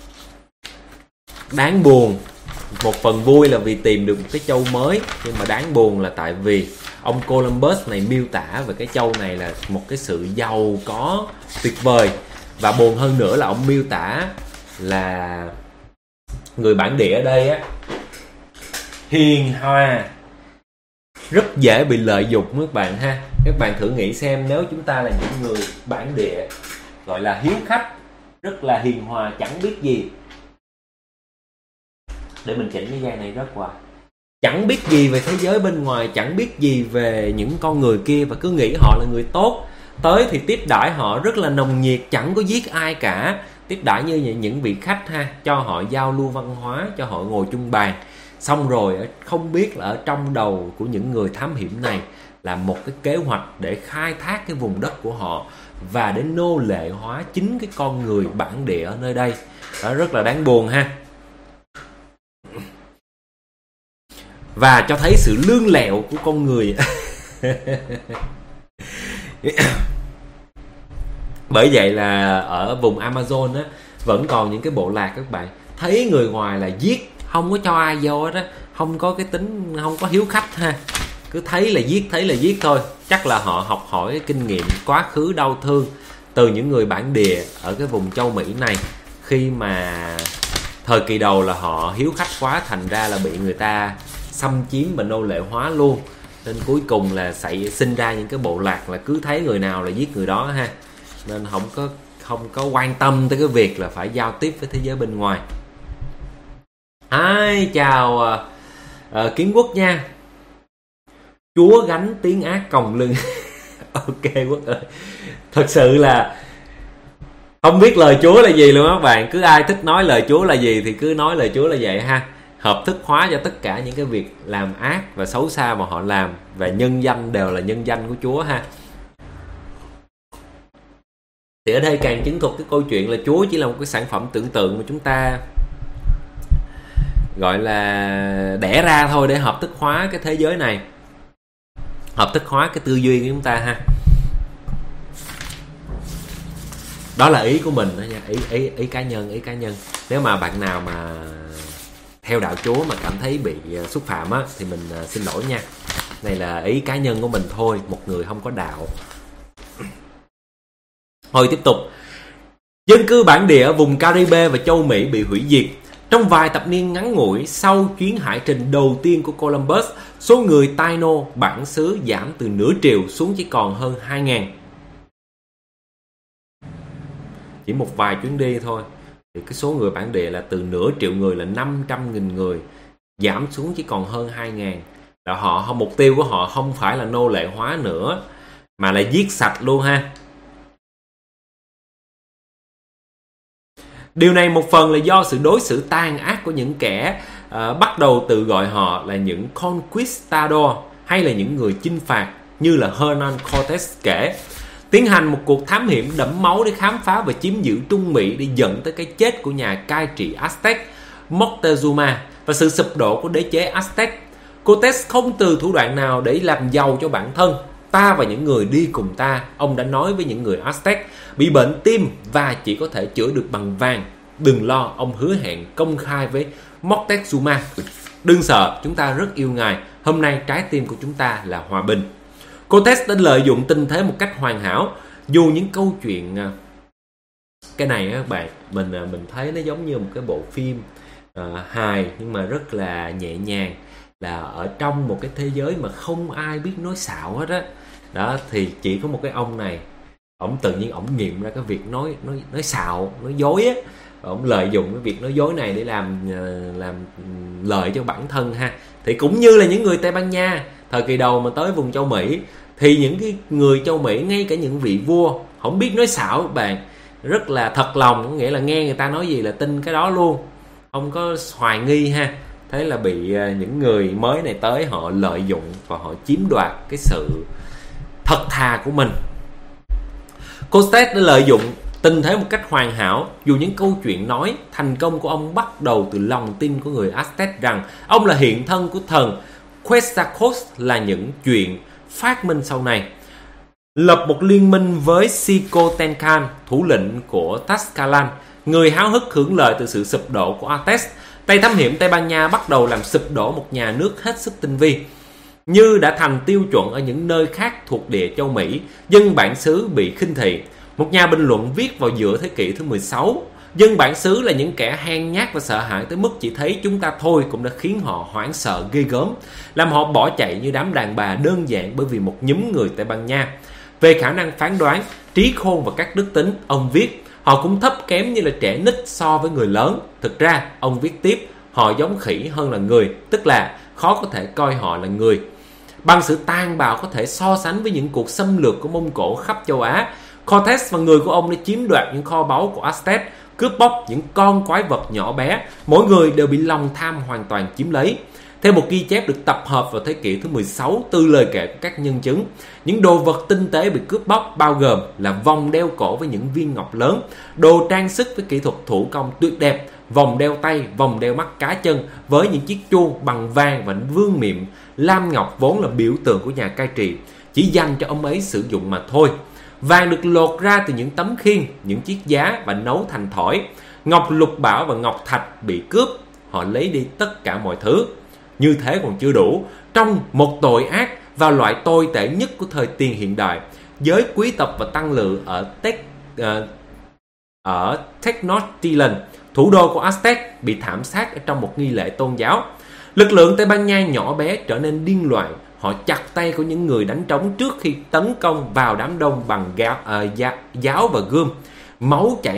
đáng buồn. Một phần vui là vì tìm được một cái châu mới, nhưng mà đáng buồn là tại vì ông Columbus này miêu tả về cái châu này là một cái sự giàu có tuyệt vời. Và buồn hơn nữa là ông miêu tả là người bản địa ở đây á hiền hòa, rất dễ bị lợi dụng các bạn ha. Các bạn thử nghĩ xem, nếu chúng ta là những người bản địa gọi là hiếu khách, rất là hiền hòa, chẳng biết gì. Để mình chỉnh cái dây này rất hoài. Chẳng biết gì về thế giới bên ngoài, chẳng biết gì về những con người kia, và cứ nghĩ họ là người tốt. Tới thì tiếp đãi họ rất là nồng nhiệt, chẳng có giết ai cả. Tiếp đãi như những vị khách ha, cho họ giao lưu văn hóa, cho họ ngồi chung bàn. Xong rồi không biết là ở trong đầu của những người thám hiểm này là một cái kế hoạch để khai thác cái vùng đất của họ và để nô lệ hóa chính cái con người bản địa ở nơi đây. Đó, rất là đáng buồn ha. Và cho thấy sự lương lẹo của con người. Bởi vậy là ở vùng Amazon á, vẫn còn những cái bộ lạc các bạn. Thấy người ngoài là giết, không có cho ai vô đó, không có cái tính, không có hiếu khách ha. Cứ thấy là giết thôi. Chắc là họ học hỏi cái kinh nghiệm quá khứ đau thương từ những người bản địa ở cái vùng châu Mỹ này. Khi mà thời kỳ đầu là họ hiếu khách quá, thành ra là bị người ta xâm chiếm và nô lệ hóa luôn. Nên cuối cùng là sinh ra những cái bộ lạc là cứ thấy người nào là giết người đó ha. Nên không có quan tâm tới cái việc là phải giao tiếp với thế giới bên ngoài. Chào Kiến Quốc nha. Chúa gánh tiếng ác còng lưng. Ok Quốc ơi, thật sự là không biết lời Chúa là gì luôn các bạn. Cứ ai thích nói lời Chúa là gì thì cứ nói lời Chúa là vậy ha. Hợp thức hóa cho tất cả những cái việc làm ác và xấu xa mà họ làm, và nhân danh đều là nhân danh của Chúa ha. Thì ở đây càng chứng thực cái câu chuyện là Chúa chỉ là một cái sản phẩm tưởng tượng mà chúng ta gọi là đẻ ra thôi để hợp thức hóa cái thế giới này, hợp thức hóa cái tư duy của chúng ta ha. Đó là ý của mình đó nha, ý cá nhân. Nếu mà bạn nào mà theo đạo Chúa mà cảm thấy bị xúc phạm á thì mình xin lỗi nha. Này là ý cá nhân của mình thôi, một người không có đạo. Thôi tiếp tục. Dân cư bản địa ở vùng Caribe và châu Mỹ bị hủy diệt. Trong vài thập niên ngắn ngủi sau chuyến hải trình đầu tiên của Columbus, số người Taino bản xứ giảm từ nửa triệu xuống chỉ còn hơn 2.000. Chỉ một vài chuyến đi thôi thì cái số người bản địa là từ nửa triệu người là 500.000 người giảm xuống chỉ còn hơn 2.000. Là mục tiêu của họ không phải là nô lệ hóa nữa mà là giết sạch luôn ha. Điều này một phần là do sự đối xử tàn ác của những kẻ bắt đầu tự gọi họ là những conquistador hay là những người chinh phạt, như là Hernan Cortés kể, tiến hành một cuộc thám hiểm đẫm máu để khám phá và chiếm giữ Trung Mỹ, để dẫn tới cái chết của nhà cai trị Aztec Moctezuma và sự sụp đổ của đế chế Aztec. Cortés không từ thủ đoạn nào để làm giàu cho bản thân. Ta và những người đi cùng ta, ông đã nói với những người Aztec, bị bệnh tim và chỉ có thể chữa được bằng vàng. Đừng lo, ông hứa hẹn công khai với Moctezuma. Đừng sợ, chúng ta rất yêu ngài. Hôm nay trái tim của chúng ta là hòa bình. Cortés đã lợi dụng tình thế một cách hoàn hảo. Dù những câu chuyện cái này các bạn, mình thấy nó giống như một cái bộ phim hài nhưng mà rất là nhẹ nhàng, là ở trong một cái thế giới mà không ai biết nói xạo hết á. Đó thì chỉ có một cái ông này, ổng tự nhiên ổng nghiệm ra cái việc nói xạo, nói dối á. Ổng lợi dụng cái việc nói dối này để làm lợi cho bản thân ha. Thì cũng như là những người Tây Ban Nha thời kỳ đầu mà tới vùng châu Mỹ thì những cái người châu Mỹ, ngay cả những vị vua không biết nói xạo các bạn, rất là thật lòng, có nghĩa là nghe người ta nói gì là tin cái đó luôn, không có hoài nghi ha. Thế là bị những người mới này tới họ lợi dụng và họ chiếm đoạt cái sự thật thà của mình. Cortés đã lợi dụng tình thế một cách hoàn hảo, dù những câu chuyện nói thành công của ông bắt đầu từ lòng tin của người Aztec rằng ông là hiện thân của thần Quetzalcoatl là những chuyện phát minh sau này. Lập một liên minh với Xicotencan, thủ lĩnh của Tlaxcalan, người háo hức hưởng lợi từ sự sụp đổ của Aztec. Tay thám hiểm Tây Ban Nha bắt đầu làm sụp đổ một nhà nước hết sức tinh vi, như đã thành tiêu chuẩn ở những nơi khác thuộc địa châu Mỹ. Dân bản xứ bị khinh thị. Một nhà bình luận viết vào giữa thế kỷ thứ 16, dân bản xứ là những kẻ hèn nhát và sợ hãi tới mức chỉ thấy chúng ta thôi cũng đã khiến họ hoảng sợ ghê gớm, làm họ bỏ chạy như đám đàn bà đơn giản bởi vì một nhóm người Tây Ban Nha. Về khả năng phán đoán, trí khôn và các đức tính, ông viết, họ cũng thấp kém như là trẻ nít so với người lớn. Thực ra, ông viết tiếp, họ giống khỉ hơn là người, tức là khó có thể coi họ là người. Bằng sự tàn bạo có thể so sánh với những cuộc xâm lược của Mông Cổ khắp châu Á, Cortés và người của ông đã chiếm đoạt những kho báu của Aztec, cướp bóc những con quái vật nhỏ bé, mỗi người đều bị lòng tham hoàn toàn chiếm lấy. Theo một ghi chép được tập hợp vào thế kỷ thứ 16 từ lời kể của các nhân chứng, những đồ vật tinh tế bị cướp bóc bao gồm là vòng đeo cổ với những viên ngọc lớn, đồ trang sức với kỹ thuật thủ công tuyệt đẹp, vòng đeo tay, vòng đeo mắt cá chân với những chiếc chuông bằng vàng và vương miện lam ngọc vốn là biểu tượng của nhà cai trị, chỉ dành cho ông ấy sử dụng mà thôi. Vàng được lột ra từ những tấm khiên, những chiếc giá và nấu thành thỏi. Ngọc lục bảo và ngọc thạch bị cướp, họ lấy đi tất cả mọi thứ. Như thế còn chưa đủ, trong một tội ác và loại tồi tệ nhất của thời tiền hiện đại, giới quý tộc và tăng lữ ở Tenochtitlan, thủ đô của Aztec, bị thảm sát ở trong một nghi lễ tôn giáo. Lực lượng Tây Ban Nha nhỏ bé trở nên điên loạn. Họ chặt tay của những người đánh trống trước khi tấn công vào đám đông bằng giáo và gươm. Máu chảy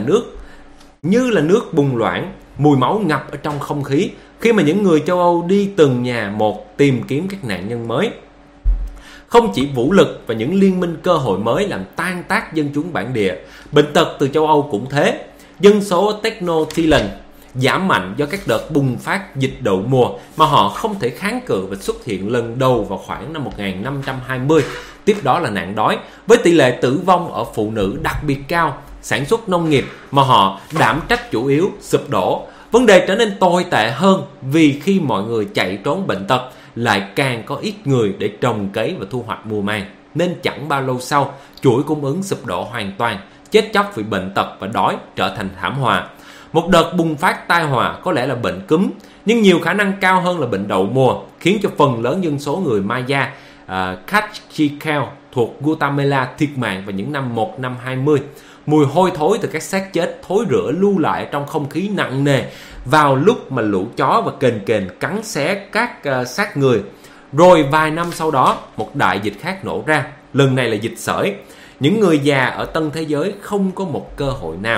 như là nước bùng loãng, mùi máu ngập ở trong không khí khi mà những người châu Âu đi từng nhà một tìm kiếm các nạn nhân mới. Không chỉ vũ lực và những liên minh cơ hội mới làm tan tác dân chúng bản địa, bệnh tật từ châu Âu cũng thế. Dân số ở Tenochtitlan giảm mạnh do các đợt bùng phát dịch đậu mùa mà họ không thể kháng cự và xuất hiện lần đầu vào khoảng năm 1520. Tiếp đó là nạn đói, với tỷ lệ tử vong ở phụ nữ đặc biệt cao. Sản xuất nông nghiệp mà họ đảm trách chủ yếu sụp đổ. Vấn đề trở nên tồi tệ hơn vì khi mọi người chạy trốn bệnh tật, lại càng có ít người để trồng cấy và thu hoạch mùa màng. Nên chẳng bao lâu sau, chuỗi cung ứng sụp đổ hoàn toàn, chết chóc vì bệnh tật và đói trở thành thảm họa. Một đợt bùng phát tai họa có lẽ là bệnh cúm, nhưng nhiều khả năng cao hơn là bệnh đậu mùa, khiến cho phần lớn dân số người Maya Cachiquel thuộc Guatemala thiệt mạng vào những năm 1520. Mùi hôi thối từ các xác chết thối rữa lưu lại trong không khí nặng nề vào lúc mà lũ chó và kền cắn xé các xác người. Rồi vài năm sau đó, một đại dịch khác nổ ra, lần này là dịch sởi. Những người già ở Tân Thế Giới không có một cơ hội nào.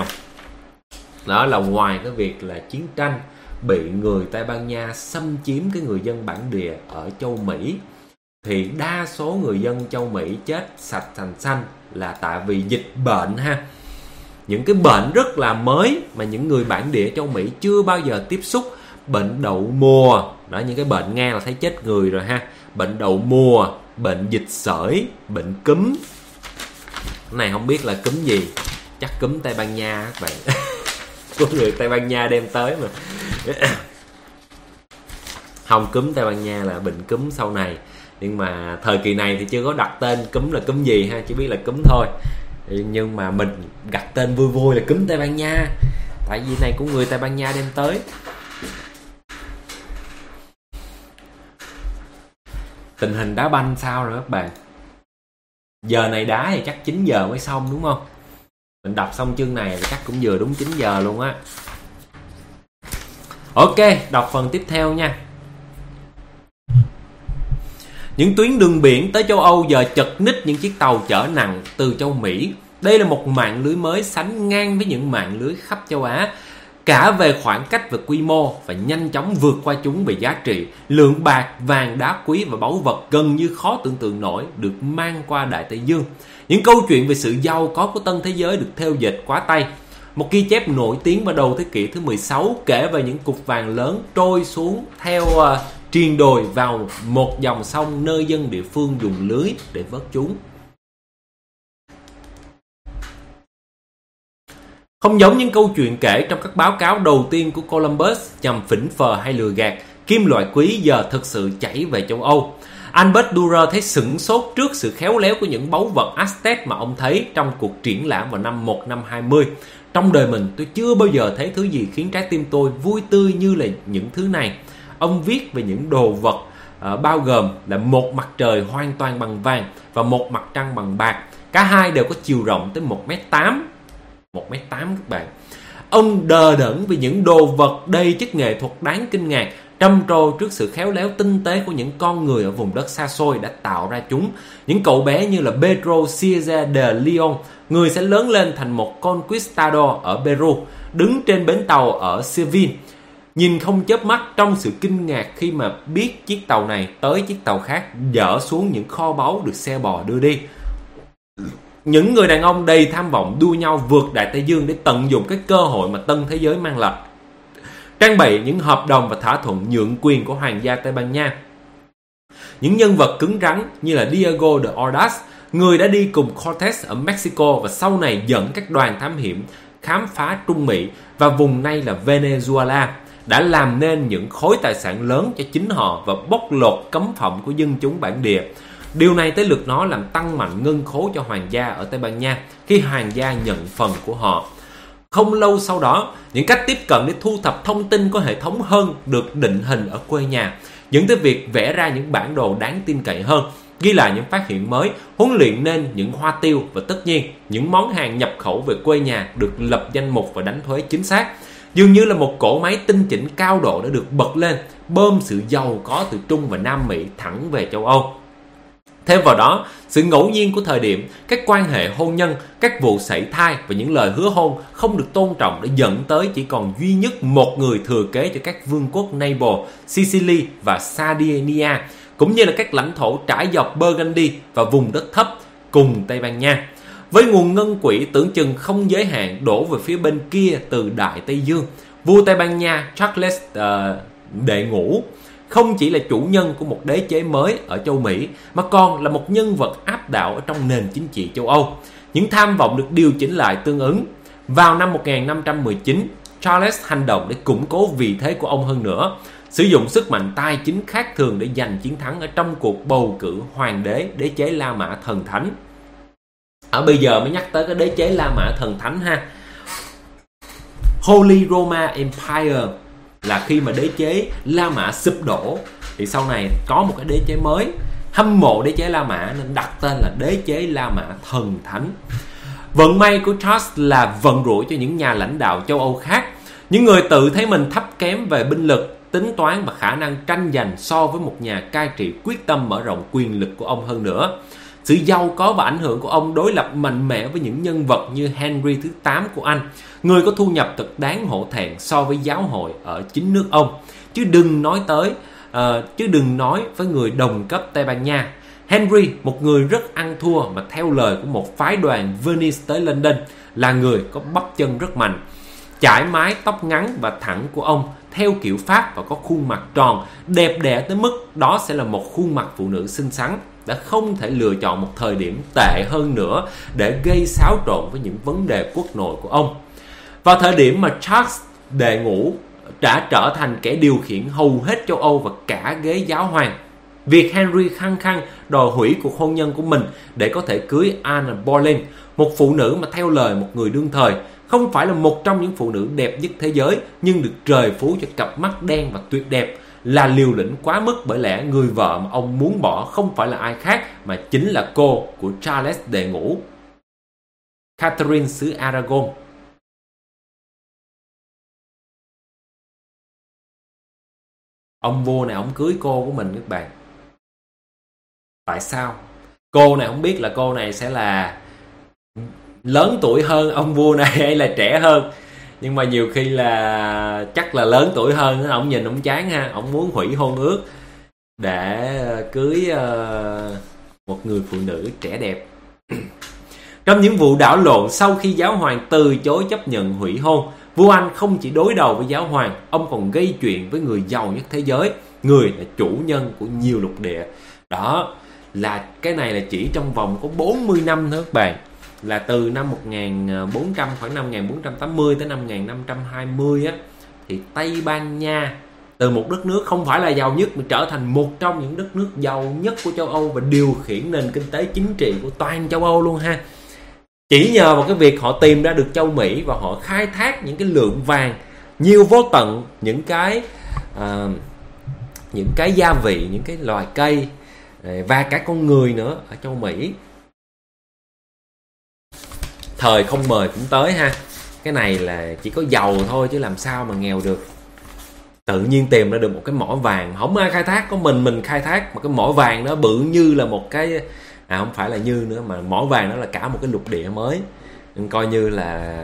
Đó là ngoài cái việc là chiến tranh, bị người Tây Ban Nha xâm chiếm cái người dân bản địa ở châu Mỹ, thì đa số người dân châu Mỹ chết sạch thành xanh là tại vì dịch bệnh ha. Những cái bệnh rất là mới mà những người bản địa châu Mỹ chưa bao giờ tiếp xúc. Bệnh đậu mùa, đó, những cái bệnh nghe là thấy chết người rồi ha. Bệnh đậu mùa, bệnh dịch sởi, bệnh cúm. Cái này không biết là cúm gì, chắc cúm Tây Ban Nha các bạn. Của người Tây Ban Nha đem tới mà. Không, cúm Tây Ban Nha là bệnh cúm sau này. Nhưng mà thời kỳ này thì chưa có đặt tên cúm là cúm gì ha, chỉ biết là cúm thôi. Nhưng mà mình đặt tên vui vui là cúm Tây Ban Nha, tại vì này của người Tây Ban Nha đem tới. Tình hình đá banh sao rồi các bạn? Giờ này đá thì chắc 9 giờ mới xong đúng không? Mình đọc xong chương này thì chắc cũng vừa đúng 9 giờ luôn á. Ok, đọc phần tiếp theo nha. Những tuyến đường biển tới châu Âu giờ chật ních những chiếc tàu chở nặng từ châu Mỹ. Đây là một mạng lưới mới sánh ngang với những mạng lưới khắp châu Á. cả về khoảng cách về quy mô và nhanh chóng vượt qua chúng về giá trị. Lượng bạc, vàng, đá quý và báu vật gần như khó tưởng tượng nổi được mang qua Đại Tây Dương. Những câu chuyện về sự giàu có của tân thế giới được thêu dệt quá tay. Một ghi chép nổi tiếng vào đầu thế kỷ thứ 16 kể về những cục vàng lớn trôi xuống theo triền đồi vào một dòng sông nơi dân địa phương dùng lưới để vớt chúng. Không giống những câu chuyện kể trong các báo cáo đầu tiên của Columbus nhằm phỉnh phờ hay lừa gạt, kim loại quý giờ thực sự chảy về châu Âu. Albert Dürer thấy sửng sốt trước sự khéo léo của những báu vật Aztec mà ông thấy trong cuộc triển lãm vào năm 1520. Trong đời mình, tôi chưa bao giờ thấy thứ gì khiến trái tim tôi vui tươi như là những thứ này. Ông viết về những đồ vật bao gồm là một mặt trời hoàn toàn bằng vàng và một mặt trăng bằng bạc. Cả hai đều có chiều rộng tới 1m8. 1m8 các bạn. Ông đờ đẫn vì những đồ vật đầy chất nghệ thuật đáng kinh ngạc, trầm trồ trước sự khéo léo tinh tế của những con người ở vùng đất xa xôi đã tạo ra chúng. Những cậu bé như là Pedro Cieza de Leon, người sẽ lớn lên thành một conquistador ở Peru, đứng trên bến tàu ở Seville, nhìn không chớp mắt trong sự kinh ngạc khi mà biết chiếc tàu này tới chiếc tàu khác dỡ xuống những kho báu được xe bò đưa đi. Những người đàn ông đầy tham vọng đua nhau vượt Đại Tây Dương để tận dụng cái cơ hội mà tân thế giới mang lại. Trang bày những hợp đồng và thỏa thuận nhượng quyền của hoàng gia Tây Ban Nha. Những nhân vật cứng rắn như là Diego de Ordaz, người đã đi cùng Cortés ở Mexico và sau này dẫn các đoàn thám hiểm khám phá Trung Mỹ và vùng nay là Venezuela, đã làm nên những khối tài sản lớn cho chính họ và bóc lột cấm phẩm của dân chúng bản địa. Điều này tới lượt nó làm tăng mạnh ngân khố cho hoàng gia ở Tây Ban Nha khi hoàng gia nhận phần của họ. Không lâu sau đó, những cách tiếp cận để thu thập thông tin có hệ thống hơn được định hình ở quê nhà, dẫn tới việc vẽ ra những bản đồ đáng tin cậy hơn, ghi lại những phát hiện mới, huấn luyện nên những hoa tiêu và tất nhiên những món hàng nhập khẩu về quê nhà được lập danh mục và đánh thuế chính xác. Dường như là một cỗ máy tinh chỉnh cao độ đã được bật lên, bơm sự giàu có từ Trung và Nam Mỹ thẳng về châu Âu. Thêm vào đó, sự ngẫu nhiên của thời điểm, các quan hệ hôn nhân, các vụ sảy thai và những lời hứa hôn không được tôn trọng đã dẫn tới chỉ còn duy nhất một người thừa kế cho các vương quốc Naples, Sicily và Sardinia, cũng như là các lãnh thổ trải dọc Burgundy và vùng đất thấp cùng Tây Ban Nha. Với nguồn ngân quỹ tưởng chừng không giới hạn đổ về phía bên kia từ Đại Tây Dương, vua Tây Ban Nha Charles đệ ngũ không chỉ là chủ nhân của một đế chế mới ở châu Mỹ mà còn là một nhân vật áp đảo ở trong nền chính trị châu Âu. Những tham vọng được điều chỉnh lại tương ứng. Vào năm 1519, Charles hành động để củng cố vị thế của ông hơn nữa, sử dụng sức mạnh tài chính khác thường để giành chiến thắng ở trong cuộc bầu cử hoàng đế đế chế La Mã thần thánh. Ở bây giờ mới nhắc tới cái đế chế La Mã thần thánh ha. Holy Roman Empire là khi mà đế chế La Mã sụp đổ thì sau này có một cái đế chế mới hâm mộ đế chế La Mã nên đặt tên là đế chế La Mã thần thánh. Vận may của Charles là vận rủi cho những nhà lãnh đạo châu Âu khác, những người tự thấy mình thấp kém về binh lực, tính toán và khả năng tranh giành so với một nhà cai trị quyết tâm mở rộng quyền lực của ông hơn nữa. Sự giàu có và ảnh hưởng của ông đối lập mạnh mẽ với những nhân vật như Henry thứ 8 của Anh, người có thu nhập thật đáng hổ thẹn so với giáo hội ở chính nước ông, chứ đừng nói với người đồng cấp Tây Ban Nha. Henry, một người rất ăn thua mà theo lời của một phái đoàn Venice tới London, là người có bắp chân rất mạnh. Chải mái tóc ngắn và thẳng của ông theo kiểu Pháp và có khuôn mặt tròn, đẹp đẽ tới mức đó sẽ là một khuôn mặt phụ nữ xinh xắn, đã không thể lựa chọn một thời điểm tệ hơn nữa để gây xáo trộn với những vấn đề quốc nội của ông. Vào thời điểm mà Charles đệ ngũ đã trở thành kẻ điều khiển hầu hết châu Âu và cả ghế giáo hoàng, việc Henry khăng khăng đòi hủy cuộc hôn nhân của mình để có thể cưới Anne Boleyn, một phụ nữ mà theo lời một người đương thời không phải là một trong những phụ nữ đẹp nhất thế giới, nhưng được trời phú cho cặp mắt đen và tuyệt đẹp, là liều lĩnh quá mức, bởi lẽ người vợ mà ông muốn bỏ không phải là ai khác mà chính là cô của Charles đệ ngũ, Catherine xứ Aragon. Ông vua này ông cưới cô của mình các bạn. Tại sao? Cô này không biết là cô này sẽ là lớn tuổi hơn ông vua này hay là trẻ hơn. Nhưng mà nhiều khi là chắc là lớn tuổi hơn, ông nhìn ông chán ha, ông muốn hủy hôn ước để cưới một người phụ nữ trẻ đẹp. Trong những vụ đảo lộn sau khi giáo hoàng từ chối chấp nhận hủy hôn, vua Anh không chỉ đối đầu với giáo hoàng, ông còn gây chuyện với người giàu nhất thế giới, người là chủ nhân của nhiều lục địa. Đó là cái này là chỉ trong vòng có 40 năm thôi các bạn. Là từ năm 1400, khoảng năm 1480 tới năm 1520 á, thì Tây Ban Nha từ một đất nước không phải là giàu nhất mà trở thành một trong những đất nước giàu nhất của châu Âu và điều khiển nền kinh tế chính trị của toàn châu Âu luôn ha. Chỉ nhờ vào cái việc họ tìm ra được châu Mỹ và họ khai thác những cái lượng vàng nhiều vô tận, những cái gia vị, những cái loài cây và cả con người nữa ở châu Mỹ. Thời không mời cũng tới ha. Cái này là chỉ có giàu thôi chứ làm sao mà nghèo được. Tự nhiên tìm ra được một cái mỏ vàng, không ai khai thác, có mình khai thác, mà cái mỏ vàng đó bự như là một cái, không phải là như nữa, mà mỏ vàng đó là cả một cái lục địa mới. Nên coi như là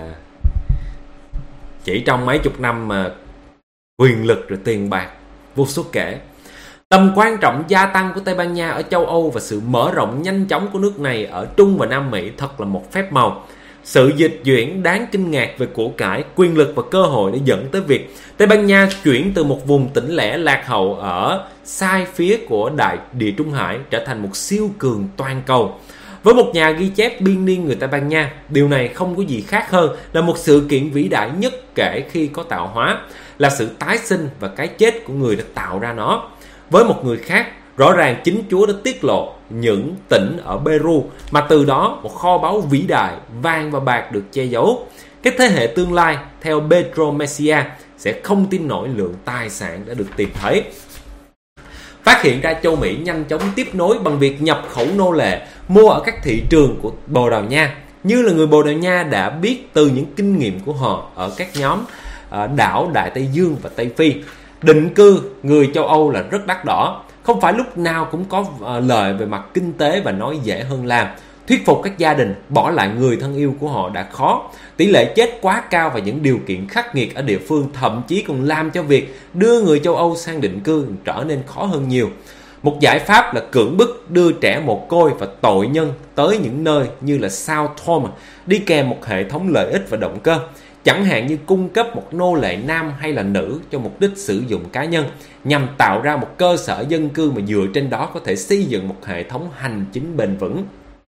chỉ trong mấy chục năm mà quyền lực rồi tiền bạc vô số kể. Tầm quan trọng gia tăng của Tây Ban Nha ở châu Âu và sự mở rộng nhanh chóng của nước này ở Trung và Nam Mỹ thật là một phép màu. Sự dịch chuyển đáng kinh ngạc về của cải, quyền lực và cơ hội đã dẫn tới việc Tây Ban Nha chuyển từ một vùng tĩnh lẻ lạc hậu ở sai phía của Đại Địa Trung Hải trở thành một siêu cường toàn cầu. Với một nhà ghi chép biên niên người Tây Ban Nha, điều này không có gì khác hơn là một sự kiện vĩ đại nhất kể khi có tạo hóa, là sự tái sinh và cái chết của người đã tạo ra nó. Với một người khác, rõ ràng chính Chúa đã tiết lộ những tỉnh ở Peru mà từ đó một kho báu vĩ đại, vàng và bạc được che giấu. Các thế hệ tương lai, theo Pedro Mexia, sẽ không tin nổi lượng tài sản đã được tìm thấy. Phát hiện ra châu Mỹ nhanh chóng tiếp nối bằng việc nhập khẩu nô lệ, mua ở các thị trường của Bồ Đào Nha. Như là người Bồ Đào Nha đã biết từ những kinh nghiệm của họ ở các nhóm đảo Đại Tây Dương và Tây Phi. Định cư người châu Âu là rất đắt đỏ, không phải lúc nào cũng có lợi về mặt kinh tế và nói dễ hơn làm. Thuyết phục các gia đình bỏ lại người thân yêu của họ đã khó. Tỷ lệ chết quá cao và những điều kiện khắc nghiệt ở địa phương thậm chí còn làm cho việc đưa người châu Âu sang định cư trở nên khó hơn nhiều. Một giải pháp là cưỡng bức đưa trẻ mồ côi và tội nhân tới những nơi như là Sao Tome, đi kèm một hệ thống lợi ích và động cơ. Chẳng hạn như cung cấp một nô lệ nam hay là nữ cho mục đích sử dụng cá nhân, nhằm tạo ra một cơ sở dân cư mà dựa trên đó có thể xây dựng một hệ thống hành chính bền vững.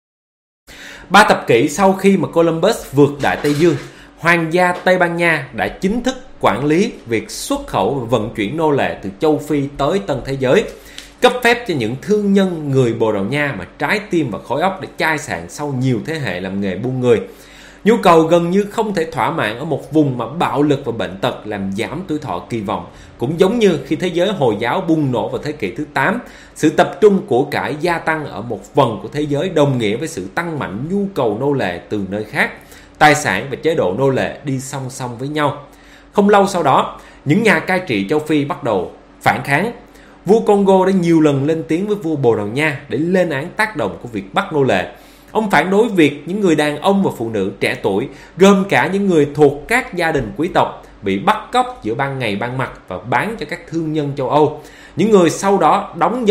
3 thập kỷ sau khi mà Columbus vượt Đại Tây Dương, Hoàng gia Tây Ban Nha đã chính thức quản lý việc xuất khẩu và vận chuyển nô lệ từ châu Phi tới Tân Thế Giới, cấp phép cho những thương nhân người Bồ Đào Nha mà trái tim và khối óc đã chai sạn sau nhiều thế hệ làm nghề buôn người. Nhu cầu gần như không thể thỏa mãn ở một vùng mà bạo lực và bệnh tật làm giảm tuổi thọ kỳ vọng. Cũng giống như khi thế giới Hồi giáo bùng nổ vào thế kỷ thứ 8, sự tập trung của cải gia tăng ở một phần của thế giới đồng nghĩa với sự tăng mạnh nhu cầu nô lệ từ nơi khác. Tài sản và chế độ nô lệ đi song song với nhau. Không lâu sau đó, những nhà cai trị châu Phi bắt đầu phản kháng. Vua Congo đã nhiều lần lên tiếng với vua Bồ Đào Nha để lên án tác động của việc bắt nô lệ. Ông phản đối việc những người đàn ông và phụ nữ trẻ tuổi, gồm cả những người thuộc các gia đình quý tộc, bị bắt cóc giữa ban ngày ban mặt và bán cho các thương nhân châu Âu. Những người sau đó đóng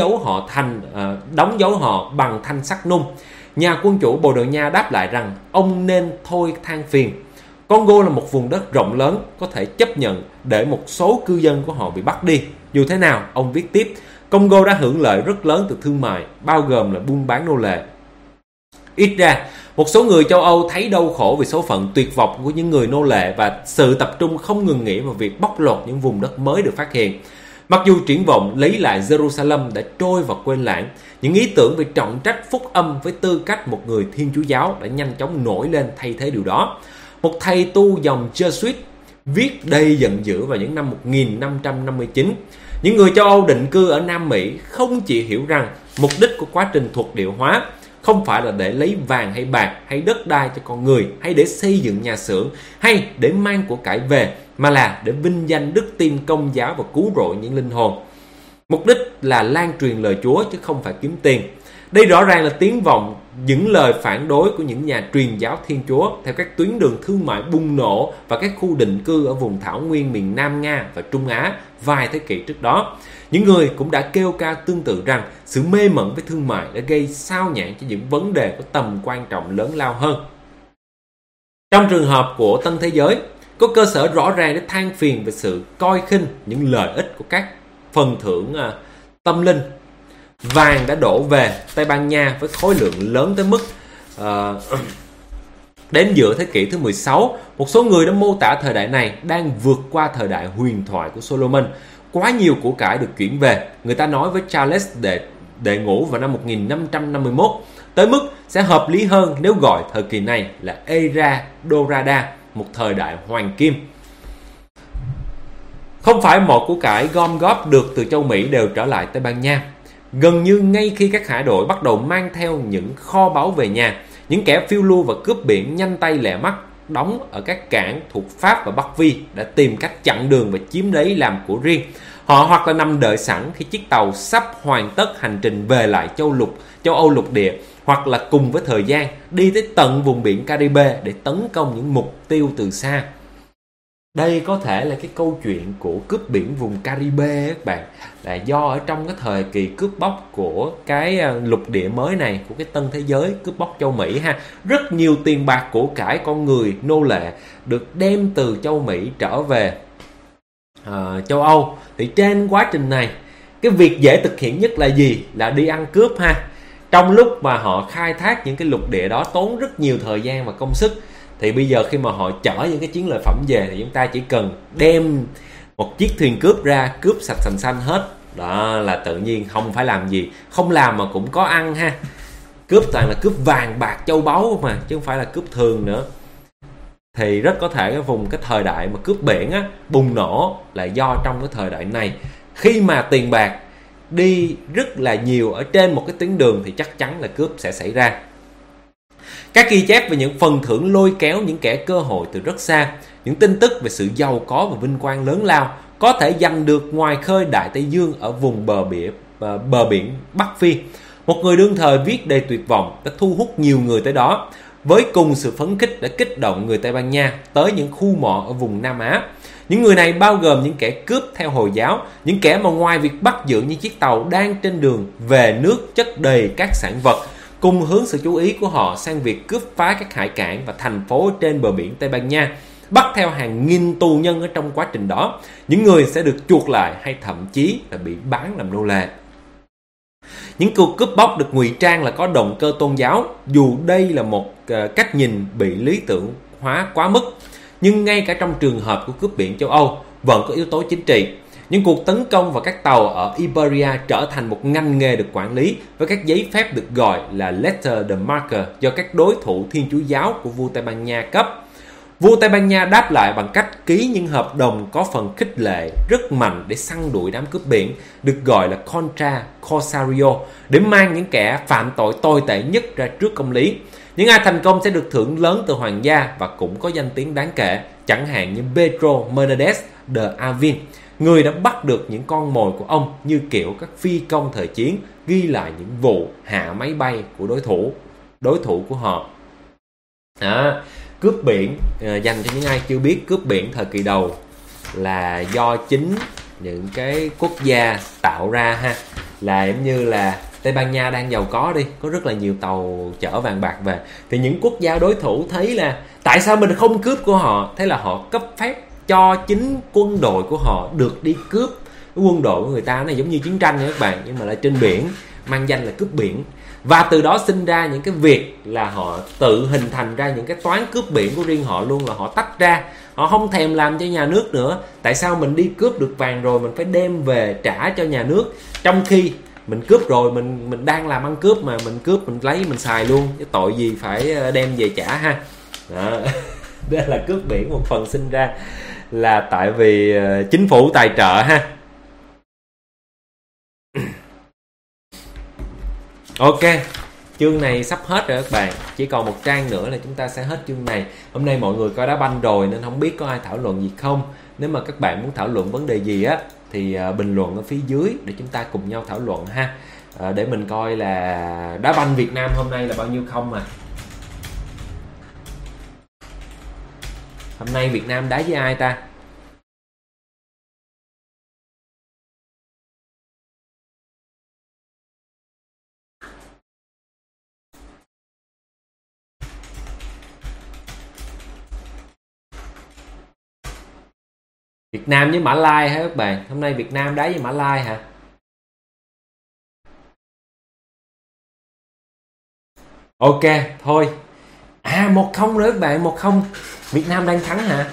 dấu họ bằng thanh sắt nung. Nhà quân chủ Bồ Đào Nha đáp lại rằng ông nên thôi than phiền. Congo là một vùng đất rộng lớn, có thể chấp nhận để một số cư dân của họ bị bắt đi. Dù thế nào, ông viết tiếp, Congo đã hưởng lợi rất lớn từ thương mại, bao gồm là buôn bán nô lệ. Ít ra, một số người châu Âu thấy đau khổ vì số phận tuyệt vọng của những người nô lệ và sự tập trung không ngừng nghỉ vào việc bóc lột những vùng đất mới được phát hiện. Mặc dù triển vọng lấy lại Jerusalem đã trôi vào quên lãng, những ý tưởng về trọng trách phúc âm với tư cách một người Thiên Chúa giáo đã nhanh chóng nổi lên thay thế điều đó. Một thầy tu dòng Jesuit viết đầy giận dữ vào những năm 1559. Những người châu Âu định cư ở Nam Mỹ không chỉ hiểu rằng mục đích của quá trình thuộc địa hóa không phải là để lấy vàng hay bạc hay đất đai cho con người, hay để xây dựng nhà xưởng, hay để mang của cải về, mà là để vinh danh đức tin Công giáo và cứu rỗi những linh hồn. Mục đích là lan truyền lời Chúa chứ không phải kiếm tiền. Đây rõ ràng là tiếng vọng những lời phản đối của những nhà truyền giáo Thiên Chúa theo các tuyến đường thương mại bùng nổ và các khu định cư ở vùng thảo nguyên miền Nam Nga và Trung Á vài thế kỷ trước đó. Những người cũng đã kêu ca tương tự rằng sự mê mẩn với thương mại đã gây sao nhãng cho những vấn đề có tầm quan trọng lớn lao hơn. Trong trường hợp của Tân Thế Giới, có cơ sở rõ ràng để than phiền về sự coi khinh những lợi ích của các phần thưởng tâm linh. Vàng đã đổ về Tây Ban Nha với khối lượng lớn tới mức đến giữa thế kỷ thứ 16, một số người đã mô tả thời đại này đang vượt qua thời đại huyền thoại của Solomon. Quá nhiều của cải được chuyển về. Người ta nói với Charles đệ Ngũ vào năm 1551, tới mức sẽ hợp lý hơn nếu gọi thời kỳ này là Era Dorada, một thời đại hoàng kim. Không phải mọi của cải gom góp được từ châu Mỹ đều trở lại Tây Ban Nha. Gần như ngay khi các hải đội bắt đầu mang theo những kho báu về nhà, những kẻ phiêu lưu và cướp biển nhanh tay lẹ mắt đóng ở các cảng thuộc Pháp và Bắc Vi đã tìm cách chặn đường và chiếm lấy làm của riêng. Họ hoặc là nằm đợi sẵn khi chiếc tàu sắp hoàn tất hành trình về lại châu Âu lục địa, hoặc là cùng với thời gian đi tới tận vùng biển Caribe để tấn công những mục tiêu từ xa. Đây có thể là cái câu chuyện của cướp biển vùng Caribe các bạn, là do ở trong cái thời kỳ cướp bóc của cái lục địa mới này, của cái Tân Thế Giới, cướp bóc châu Mỹ ha, rất nhiều tiền bạc của cải con người nô lệ được đem từ châu Mỹ trở về châu Âu. Thì trên quá trình này, cái việc dễ thực hiện nhất là gì? Là đi ăn cướp ha. Trong lúc mà họ khai thác những cái lục địa đó tốn rất nhiều thời gian và công sức, thì bây giờ khi mà họ chở những cái chiến lợi phẩm về thì chúng ta chỉ cần đem một chiếc thuyền cướp ra, cướp sạch sành xanh hết. Đó là tự nhiên không phải làm gì, không làm mà cũng có ăn ha. Cướp toàn là cướp vàng bạc châu báu mà, chứ không phải là cướp thường nữa. Thì rất có thể cái thời đại mà cướp biển á, bùng nổ là do trong cái thời đại này, khi mà tiền bạc đi rất là nhiều ở trên một cái tuyến đường thì chắc chắn là cướp sẽ xảy ra. Các ghi chép về những phần thưởng lôi kéo những kẻ cơ hội từ rất xa, những tin tức về sự giàu có và vinh quang lớn lao có thể giành được ngoài khơi Đại Tây Dương ở vùng bờ biển Bắc Phi. Một người đương thời viết đầy tuyệt vọng đã thu hút nhiều người tới đó, với cùng sự phấn khích đã kích động người Tây Ban Nha tới những khu mỏ ở vùng Nam Á. Những người này bao gồm những kẻ cướp theo Hồi giáo, những kẻ mà ngoài việc bắt giữ những chiếc tàu đang trên đường về nước chất đầy các sản vật, cùng hướng sự chú ý của họ sang việc cướp phá các hải cảng và thành phố trên bờ biển Tây Ban Nha, bắt theo hàng nghìn tù nhân ở trong quá trình đó. Những người sẽ được chuộc lại hay thậm chí là bị bán làm nô lệ. Những cuộc cướp bóc được ngụy trang là có động cơ tôn giáo, dù đây là một cách nhìn bị lý tưởng hóa quá mức. Nhưng ngay cả trong trường hợp của cướp biển châu Âu vẫn có yếu tố chính trị. Những cuộc tấn công vào các tàu ở Iberia trở thành một ngành nghề được quản lý với các giấy phép được gọi là Letter de Marque do các đối thủ Thiên Chúa giáo của vua Tây Ban Nha cấp. Vua Tây Ban Nha đáp lại bằng cách ký những hợp đồng có phần khích lệ rất mạnh để săn đuổi đám cướp biển, được gọi là Contra Corsario, để mang những kẻ phạm tội tồi tệ nhất ra trước công lý. Những ai thành công sẽ được thưởng lớn từ hoàng gia và cũng có danh tiếng đáng kể, chẳng hạn như Pedro Menendez de Avin, người đã bắt được những con mồi của ông như kiểu các phi công thời chiến, ghi lại những vụ hạ máy bay của đối thủ của họ. Cướp biển, dành cho những ai chưa biết, cướp biển thời kỳ đầu là do chính những cái quốc gia tạo ra ha. Là giống như là Tây Ban Nha đang giàu có đi, có rất là nhiều tàu chở vàng bạc về, thì những quốc gia đối thủ thấy là tại sao mình không cướp của họ, thế là họ cấp phép cho chính quân đội của họ được đi cướp. Cái quân đội của người ta này giống như chiến tranh nha các bạn, nhưng mà lại trên biển, mang danh là cướp biển. Và từ đó sinh ra những cái việc là họ tự hình thành ra những cái toán cướp biển của riêng họ luôn, là họ tách ra, họ không thèm làm cho nhà nước nữa. Tại sao mình đi cướp được vàng rồi mình phải đem về trả cho nhà nước, trong khi mình cướp rồi mình đang làm ăn cướp mà mình cướp mình lấy mình xài luôn, cái tội gì phải đem về trả ha. Đó. Đây là cướp biển một phần sinh ra là tại vì chính phủ tài trợ ha. Ok, chương này sắp hết rồi các bạn, chỉ còn một trang nữa là chúng ta sẽ hết chương này. Hôm nay mọi người coi đá banh rồi nên không biết có ai thảo luận gì không. Nếu mà các bạn muốn thảo luận vấn đề gì á thì bình luận ở phía dưới để chúng ta cùng nhau thảo luận ha. Để mình coi là đá banh Việt Nam hôm nay là bao nhiêu không à. Hôm nay Việt Nam đá với ai ta? Việt Nam với Mã Lai hả các bạn? Hôm nay Việt Nam đá với Mã Lai hả? Ok, thôi. 1-0 nữa các bạn, 1-0. Việt Nam đang thắng hả?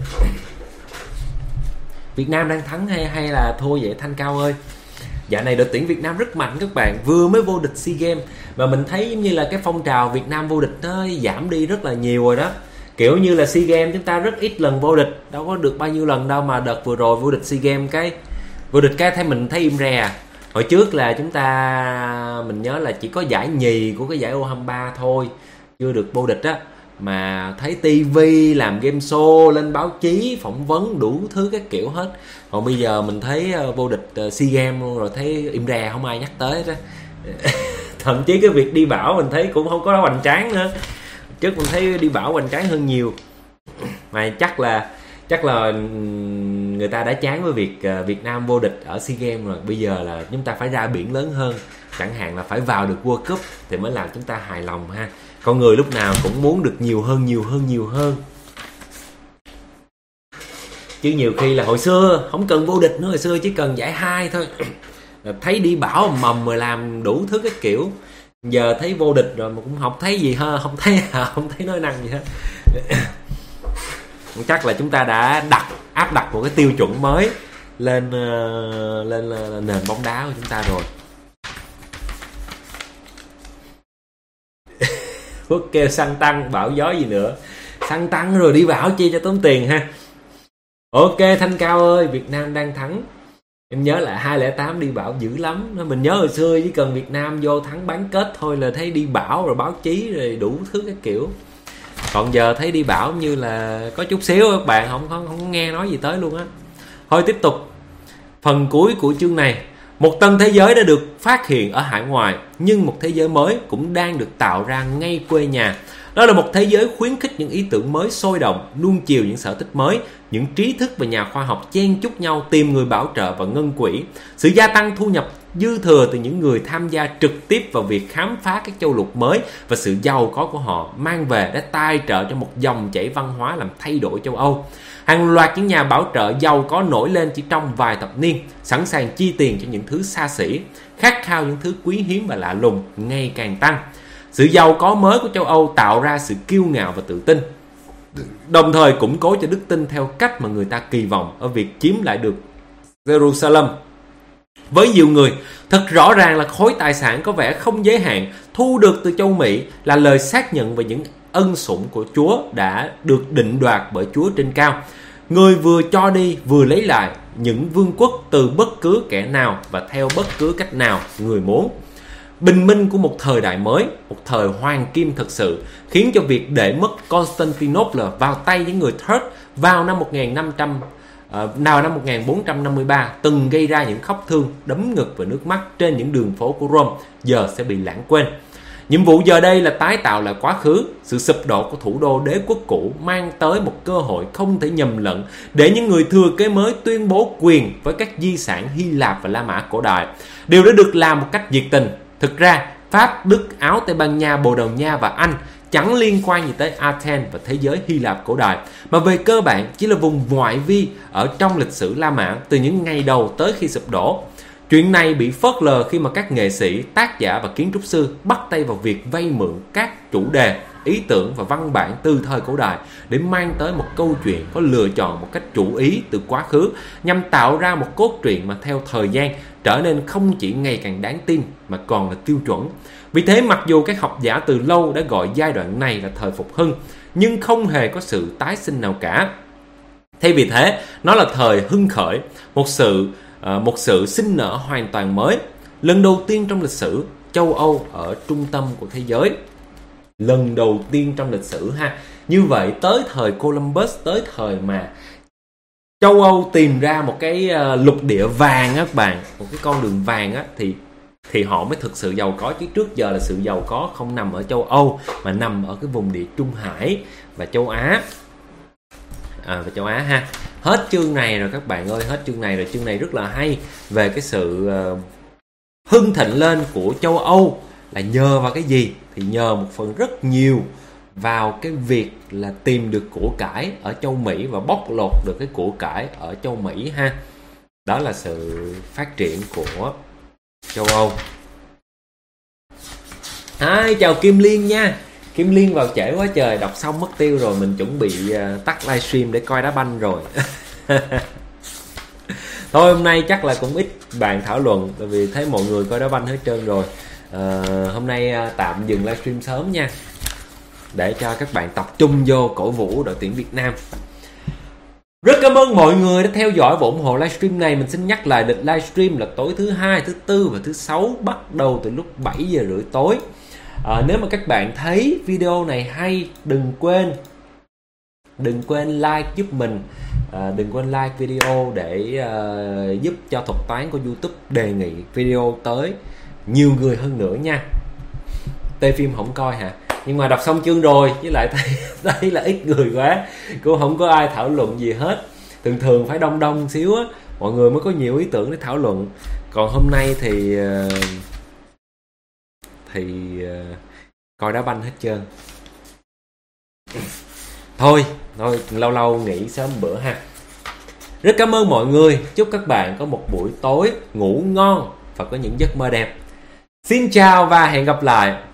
Việt Nam đang thắng hay là thua vậy Thanh Cao ơi? Dạo này đội tuyển Việt Nam rất mạnh các bạn, vừa mới vô địch SEA Games mà mình thấy giống như là cái phong trào Việt Nam vô địch nó giảm đi rất là nhiều rồi đó. Kiểu như là SEA Games chúng ta rất ít lần vô địch, đâu có được bao nhiêu lần đâu, mà đợt vừa rồi vô địch SEA Games thấy mình thấy im re. Hồi trước là chúng ta, mình nhớ là chỉ có giải nhì của cái giải U23 thôi, chưa được vô địch á, mà thấy tivi làm game show, lên báo chí phỏng vấn đủ thứ các kiểu hết. Còn bây giờ mình thấy vô địch SEA Games luôn rồi thấy im re, không ai nhắc tới đó. Thậm chí cái việc đi bão mình thấy cũng không có hoành tráng nữa. Trước mình thấy đi bão hoành tráng hơn nhiều. Mà chắc là người ta đã chán với việc Việt Nam vô địch ở SEA Games rồi. Bây giờ là chúng ta phải ra biển lớn hơn, chẳng hạn là phải vào được World Cup thì mới làm chúng ta hài lòng ha. Con người lúc nào cũng muốn được nhiều hơn. Chứ nhiều khi là hồi xưa không cần vô địch nữa, hồi xưa chỉ cần giải 2 thôi. Thấy đi bão mầm rồi làm đủ thứ cái kiểu. Giờ thấy vô địch rồi mà cũng không thấy gì ha, không thấy nói năng gì hết. Chắc là chúng ta đã áp đặt một cái tiêu chuẩn mới lên nền bóng đá của chúng ta rồi. Phước kêu xăng tăng, bão gió gì nữa. Xăng tăng rồi đi bão chi cho tốn tiền ha. Ok Thanh Cao ơi, Việt Nam đang thắng. Em nhớ là 2008 đi bão dữ lắm. Mình nhớ hồi xưa chỉ cần Việt Nam vô thắng bán kết thôi là thấy đi bão rồi báo chí rồi đủ thứ cái kiểu. Còn giờ thấy đi bão như là có chút xíu các bạn, không nghe nói gì tới luôn á. Thôi tiếp tục. Phần cuối của chương này, một tân thế giới đã được phát hiện ở hải ngoại, nhưng một thế giới mới cũng đang được tạo ra ngay quê nhà. Đó là một thế giới khuyến khích những ý tưởng mới sôi động, nuông chiều những sở thích mới, những trí thức và nhà khoa học chen chúc nhau tìm người bảo trợ và ngân quỹ. Sự gia tăng thu nhập dư thừa từ những người tham gia trực tiếp vào việc khám phá các châu lục mới và sự giàu có của họ mang về đã tài trợ cho một dòng chảy văn hóa làm thay đổi châu Âu. Hàng loạt những nhà bảo trợ giàu có nổi lên chỉ trong vài thập niên, sẵn sàng chi tiền cho những thứ xa xỉ, khát khao những thứ quý hiếm và lạ lùng ngày càng tăng. Sự giàu có mới của châu Âu tạo ra sự kiêu ngạo và tự tin, đồng thời củng cố cho đức tin theo cách mà người ta kỳ vọng ở việc chiếm lại được Jerusalem. Với nhiều người, thật rõ ràng là khối tài sản có vẻ không giới hạn thu được từ châu Mỹ là lời xác nhận về những ân sủng của Chúa đã được định đoạt bởi Chúa trên cao. Người vừa cho đi vừa lấy lại những vương quốc từ bất cứ kẻ nào và theo bất cứ cách nào người muốn. Bình minh của một thời đại mới, một thời hoàng kim thực sự, khiến cho việc để mất Constantinople vào tay những người Turk vào năm 1453 từng gây ra những khóc thương, đấm ngực và nước mắt trên những đường phố của Rome giờ sẽ bị lãng quên. Nhiệm vụ giờ đây là tái tạo lại quá khứ. Sự sụp đổ của thủ đô đế quốc cũ mang tới một cơ hội không thể nhầm lẫn để những người thừa kế mới tuyên bố quyền với các di sản Hy Lạp và La Mã cổ đại. Điều đã được làm một cách nhiệt tình. Thực ra, Pháp, Đức, Áo, Tây Ban Nha, Bồ Đào Nha và Anh chẳng liên quan gì tới Athens và thế giới Hy Lạp cổ đại, mà về cơ bản chỉ là vùng ngoại vi ở trong lịch sử La Mã từ những ngày đầu tới khi sụp đổ. Chuyện này bị phớt lờ khi mà các nghệ sĩ, tác giả và kiến trúc sư bắt tay vào việc vay mượn các chủ đề, ý tưởng và văn bản từ thời cổ đại để mang tới một câu chuyện có lựa chọn một cách chủ ý từ quá khứ, nhằm tạo ra một cốt truyện mà theo thời gian trở nên không chỉ ngày càng đáng tin mà còn là tiêu chuẩn. Vì thế mặc dù các học giả từ lâu đã gọi giai đoạn này là thời phục hưng, nhưng không hề có sự tái sinh nào cả. Thay vì thế, nó là thời hưng khởi, một sự sinh nở hoàn toàn mới. Lần đầu tiên trong lịch sử, châu Âu ở trung tâm của thế giới. Lần đầu tiên trong lịch sử ha. Như vậy tới thời Columbus, tới thời mà châu Âu tìm ra một cái lục địa vàng á các bạn, một cái con đường vàng á, thì thì họ mới thực sự giàu có. Chứ trước giờ là sự giàu có không nằm ở châu Âu mà nằm ở cái vùng địa Trung Hải và châu Á. Và châu Á ha. Hết chương này rồi các bạn ơi, hết chương này rồi. Chương này rất là hay về cái sự hưng thịnh lên của châu Âu là nhờ vào cái gì? Thì nhờ một phần rất nhiều vào cái việc là tìm được của cải ở châu Mỹ và bóc lột được cái của cải ở châu Mỹ ha. Đó là sự phát triển của châu Âu. Chào Kim Liên nha. Kim Liên vào trễ quá trời, đọc xong mất tiêu rồi. Mình chuẩn bị tắt livestream để coi đá banh rồi. Thôi hôm nay chắc là cũng ít bạn thảo luận, tại vì thấy mọi người coi đá banh hết trơn rồi. Hôm nay tạm dừng livestream sớm nha, để cho các bạn tập trung vô cổ vũ đội tuyển Việt Nam. Rất cảm ơn mọi người đã theo dõi và ủng hộ livestream này. Mình xin nhắc lại lịch livestream là tối thứ Hai, thứ Tư và thứ Sáu, bắt đầu từ lúc 7 giờ rưỡi tối. Nếu mà các bạn thấy video này hay, đừng quên like giúp mình, đừng quên like video để giúp cho thuật toán của YouTube đề nghị video tới nhiều người hơn nữa nha. Tê phim không coi hả? Nhưng mà đọc xong chương rồi, với lại thấy là ít người quá, cũng không có ai thảo luận gì hết. Thường phải đông xíu á, mọi người mới có nhiều ý tưởng để thảo luận. Còn hôm nay thì coi đá banh hết trơn. Thôi lâu nghỉ sớm bữa ha. Rất cảm ơn mọi người. Chúc các bạn có một buổi tối ngủ ngon và có những giấc mơ đẹp. Xin chào và hẹn gặp lại.